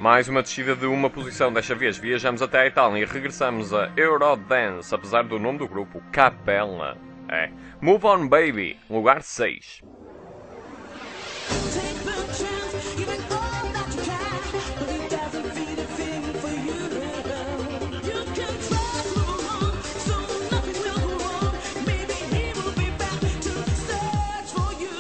Mais uma descida de uma posição, desta vez viajamos até a Itália e regressamos a Eurodance, apesar do nome do grupo, Capella. Move On Baby, lugar 6. Take the chance, giving all that you can, but it doesn't feed a thing for you. You can try to move on, so nothing will go wrong. Maybe he will be back to search for you.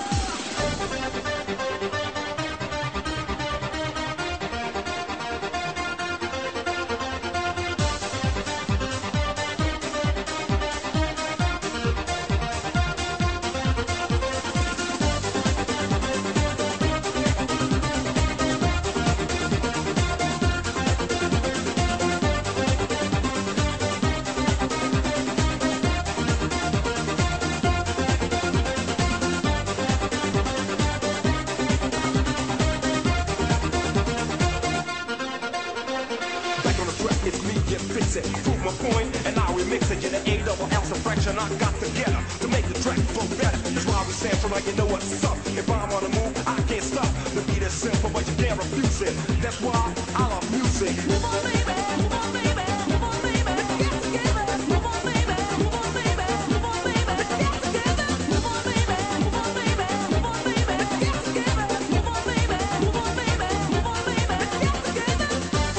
Back on the track, it's me, get fix it. Prove my point, and now we mix it. Get an A double L fraction I got together to make the track flow better. That's why we sample like you know what's up. If I'm on the move, I can't stop. The beat is simple, but you can't refuse it. That's why I love music. Move on, baby, move on, baby, move on, baby. Let's get together. Move on, baby, move on, baby, move on, baby. Let's get together. Move on, baby, move on, baby, move on, baby. Let's get together. Move on, baby, move on, baby, move on, baby. Let's get together.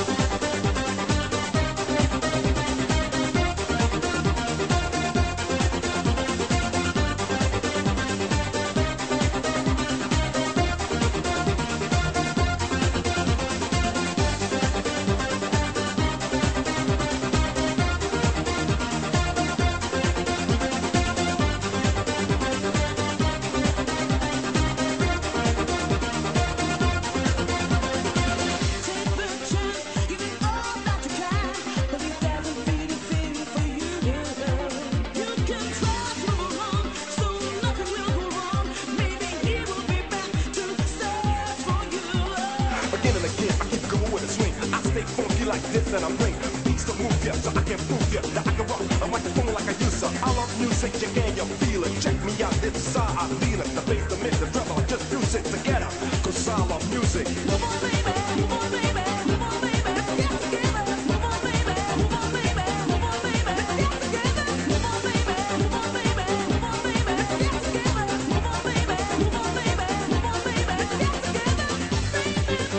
Take the chance, giving all that you can, but it doesn't feed a thing for you. You can try to move on, so nothing will go wrong. Maybe he will be back to search for you. Again and again, I keep going with a swing. I stay funky like this and I bring beats to move ya, so I can prove ya that I can rock a microphone like I used to. I love music, you can you feel it. Check me out, this is how I feel it. The bass, the mix, the treble, just fuse it together. Cause I love music. Move on, baby, move on, baby, move on, baby. Let's get together. Move on, baby, move on, baby, move on, baby. Let's get together. Move on, baby, move on, baby, move on, baby. Let's get together. Move on, baby, move on, baby, move on, baby. Let's get together.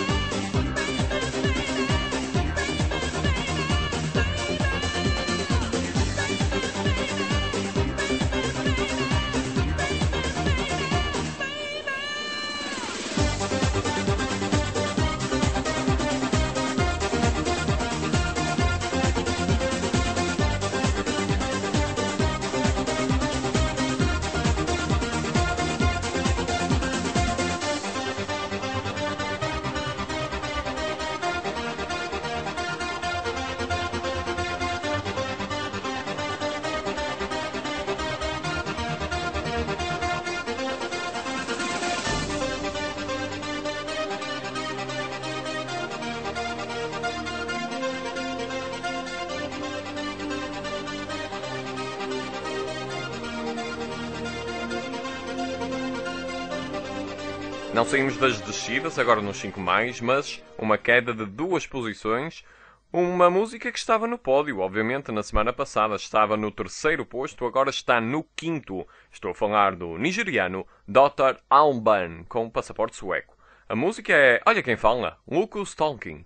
Não saímos das descidas, agora nos 5 mais, mas uma queda de 2 posições. Uma música que estava no pódio, obviamente, na semana passada estava no 3º posto, agora está no 5º. Estou a falar do nigeriano Dr. Alban, com passaporte sueco. A música é, olha quem fala, Lucas Talking.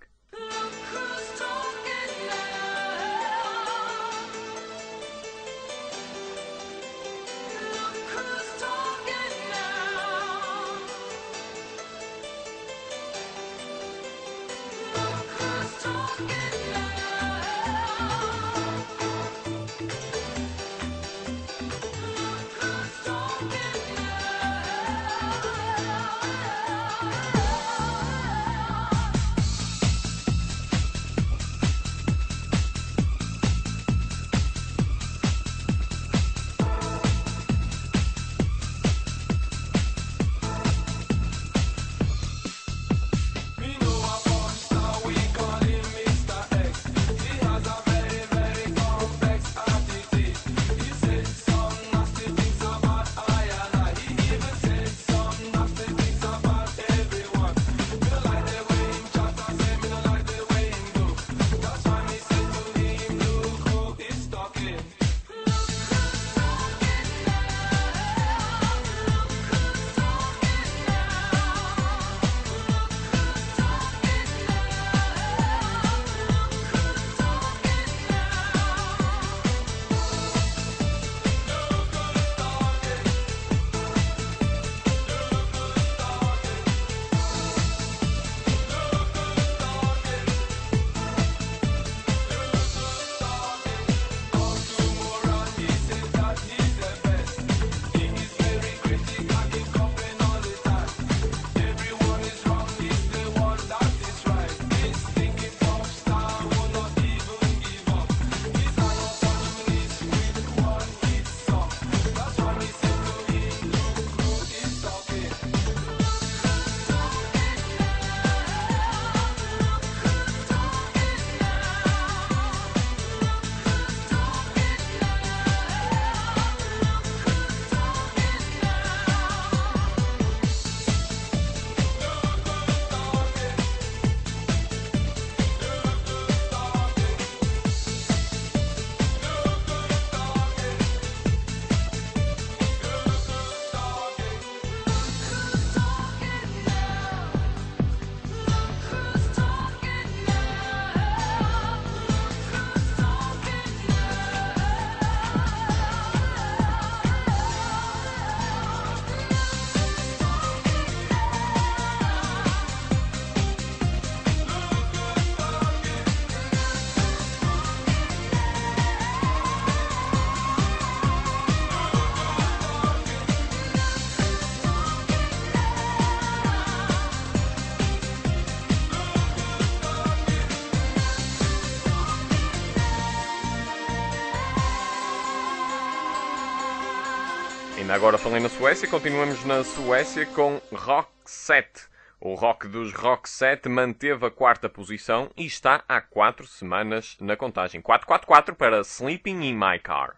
Ainda agora falei na Suécia, continuamos na Suécia com Roxette. O rock dos Roxette manteve a 4ª posição e está há 4 semanas na contagem. 444 para Sleeping in My Car.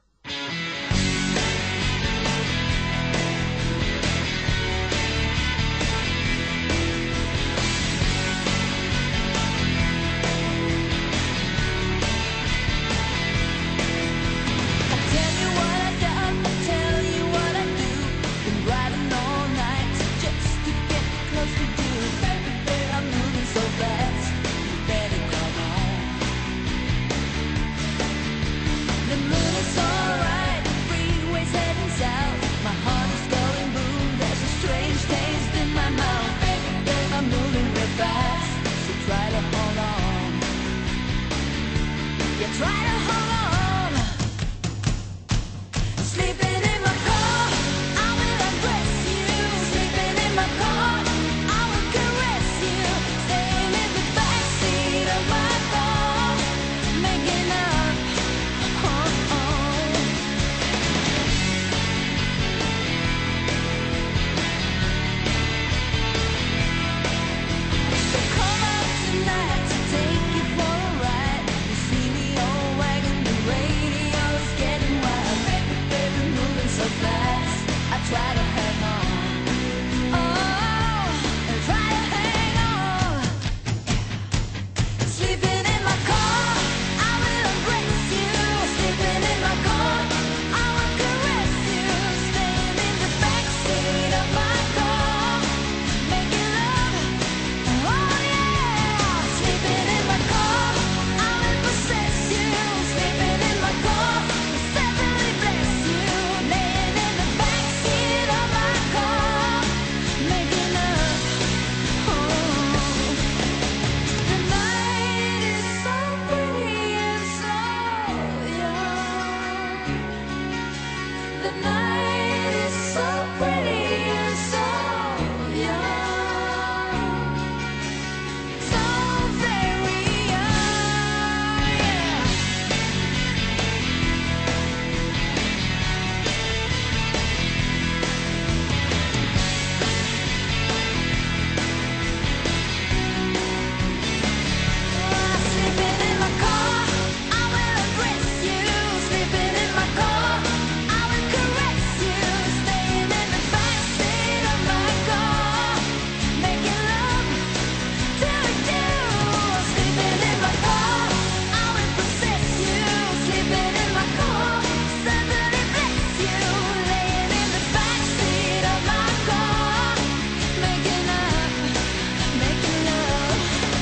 The moon is alright, freeways heading south. My heart is going boom, there's a strange taste in my mouth. Baby, I'm moving real fast, so try to hold on. Yeah, try to hold on. Sleeping in my car, I will embrace you. Sleeping in my car, I will caress you. Staying in the backseat of my car, making up. So come out tonight to take you for a ride. You see me all wagging, the radio's getting wild. Baby, baby, moving so fast, I try to hang on. Oh, I try to hang on. Sleeping in my car, I will embrace you. Sleeping in my car, I will caress you. Staying in the backseat of my car, making love. Oh yeah, sleeping in my car, I will possess you. Sleeping in my car, severely bless you. Laying in the backseat of my car, making love. The night is so pretty and so young. The night is so pretty and so young. So very young, yeah. Sleeping in my car, I will embrace you. Sleeping in my car, I will caress you. Staying in the backseat of my car, making love to you. Sleeping in my car, I will possess you. Sleeping in my car, severely bless you. Laying in the backseat of my car, making love, making love.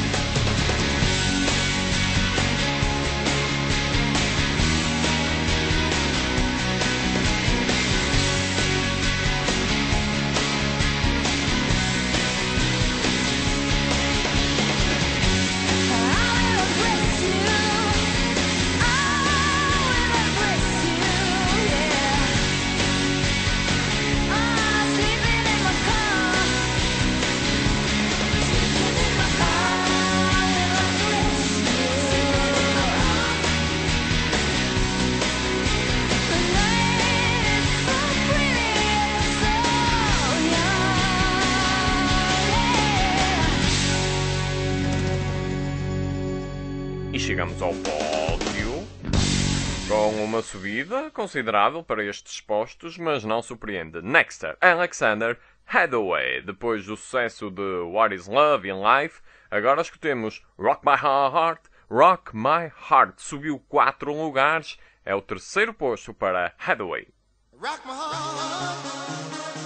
E chegamos ao pódio, com uma subida considerável para estes postos, mas não surpreende. Nexter, Alexander Hathaway. Depois do sucesso de What is Love in Life, agora escutemos Rock My Heart. Rock My Heart subiu 4 lugares, é o 3º posto para Hathaway. Rock my heart.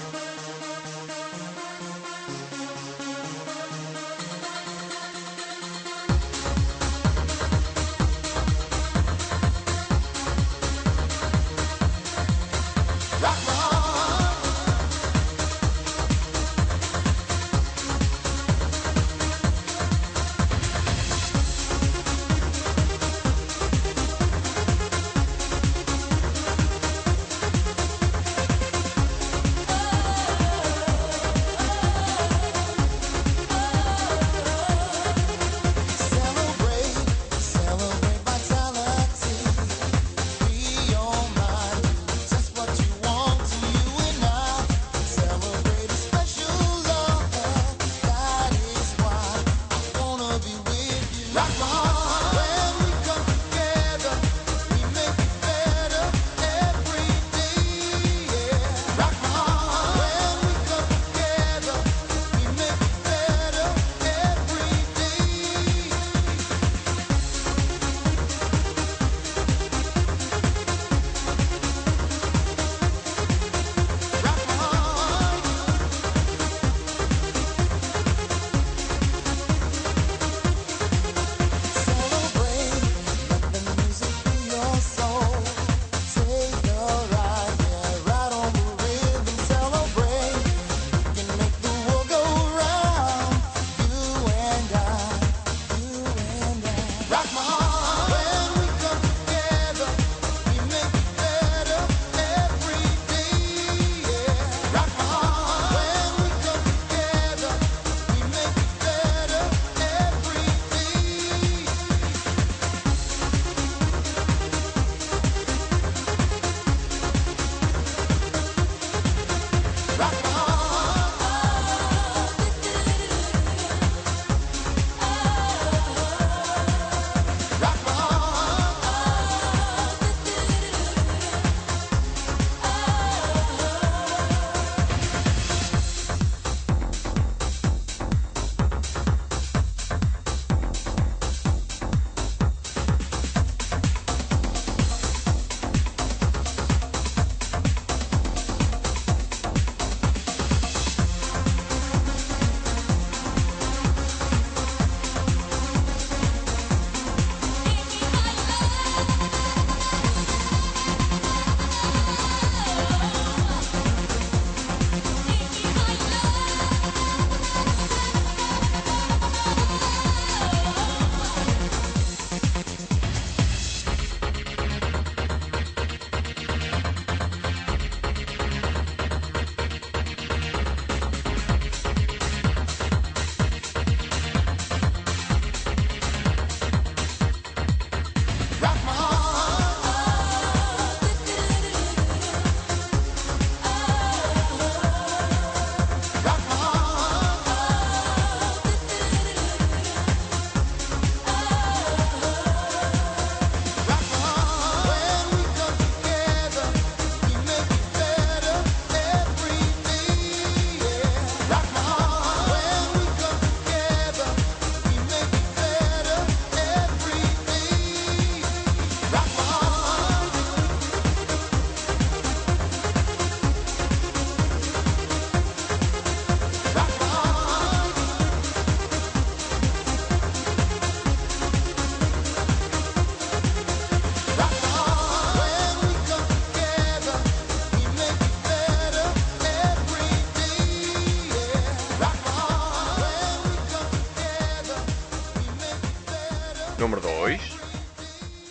Rock my heart. Celebrate vitality. Free your mind. Just what you want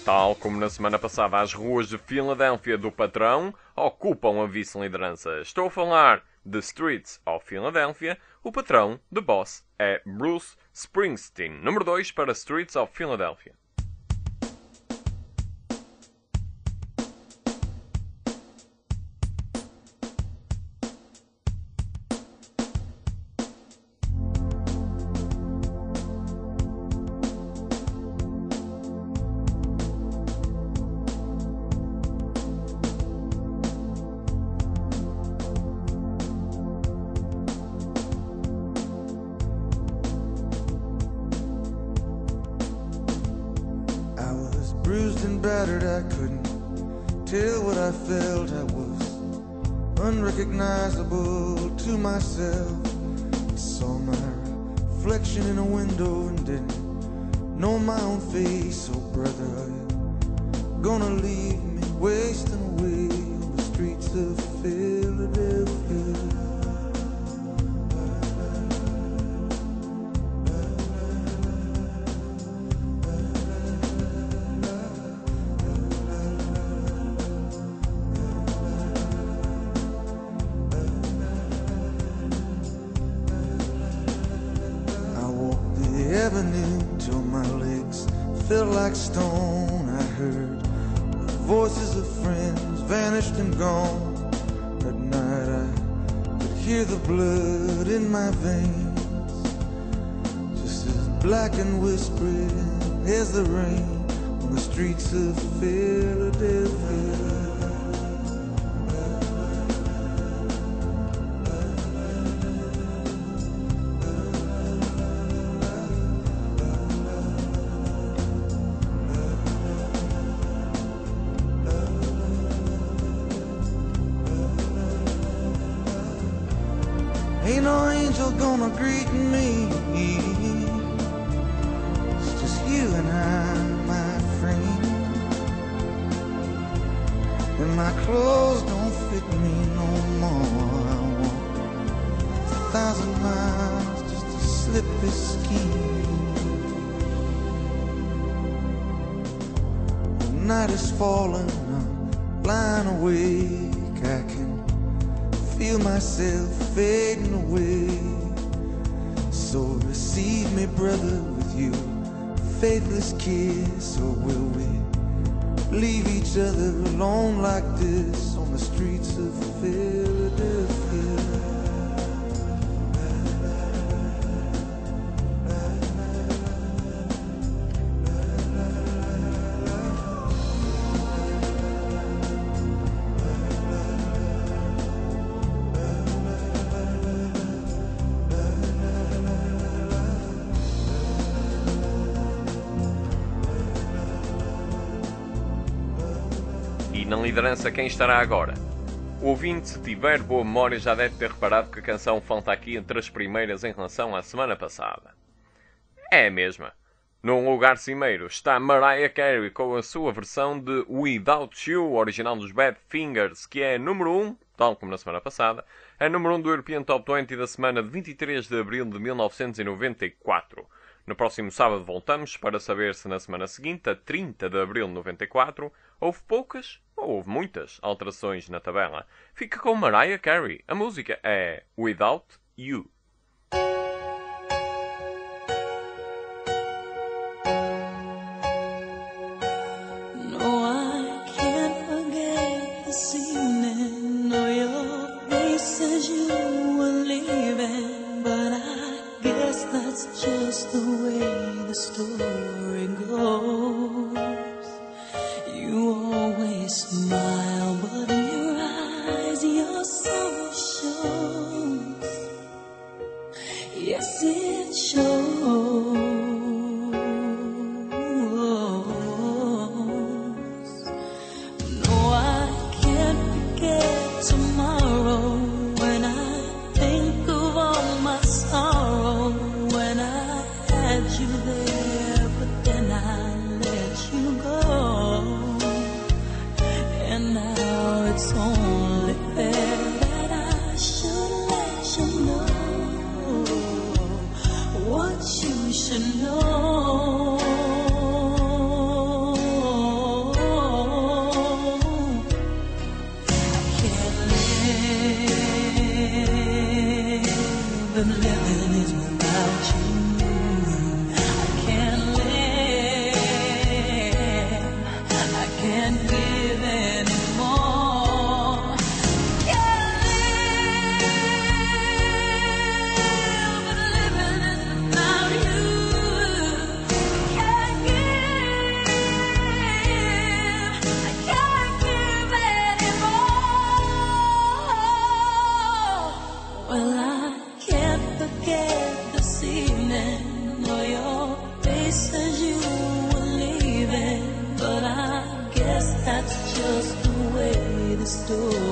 Tal como na semana passada, as ruas de Filadélfia do Patrão ocupam a vice-liderança. Estou a falar de Streets of Philadelphia. O patrão, The Boss, é Bruce Springsteen. Número 2 para Streets of Philadelphia. I was bruised and battered, I couldn't tell what I felt. I was unrecognizable to myself. I saw my reflection in a window and didn't know my own face. Oh, brother, are you gonna leave me wasting away on the streets of Philadelphia? I walked the avenue till my legs felt like stone. I heard the voices of friends vanished and gone. At night I could hear the blood in my veins, just as black and whispering as the rain on the streets of Philadelphia. Ain't no angel gonna greet me. It's just you and I, my friend. And my clothes don't fit me no more. I walk 1,000 miles just to slip this skin. The night is falling, I'm lying awake. I can feel myself fading away. So receive me, brother, with you faithless kiss. Or will we leave each other alone like this on the streets of Philadelphia? E na liderança quem estará agora? O ouvinte, se tiver boa memória, já deve ter reparado que a canção falta aqui entre as primeiras em relação à semana passada. É a mesma. Num lugar cimeiro está Mariah Carey com a sua versão de Without You, original dos Bad Fingers, que é número 1, tal como na semana passada, é número 1 do European Top 20 da semana de 23 de abril de 1994. No próximo sábado voltamos para saber se na semana seguinte, a 30 de abril de 94, houve poucas ou houve muitas alterações na tabela. Fica com Mariah Carey. A música é Without You. No, I can't forget this evening. No, your face as you were leaving, but I guess that's just the way the story goes. You always smile, but in your eyes your soul shows. door.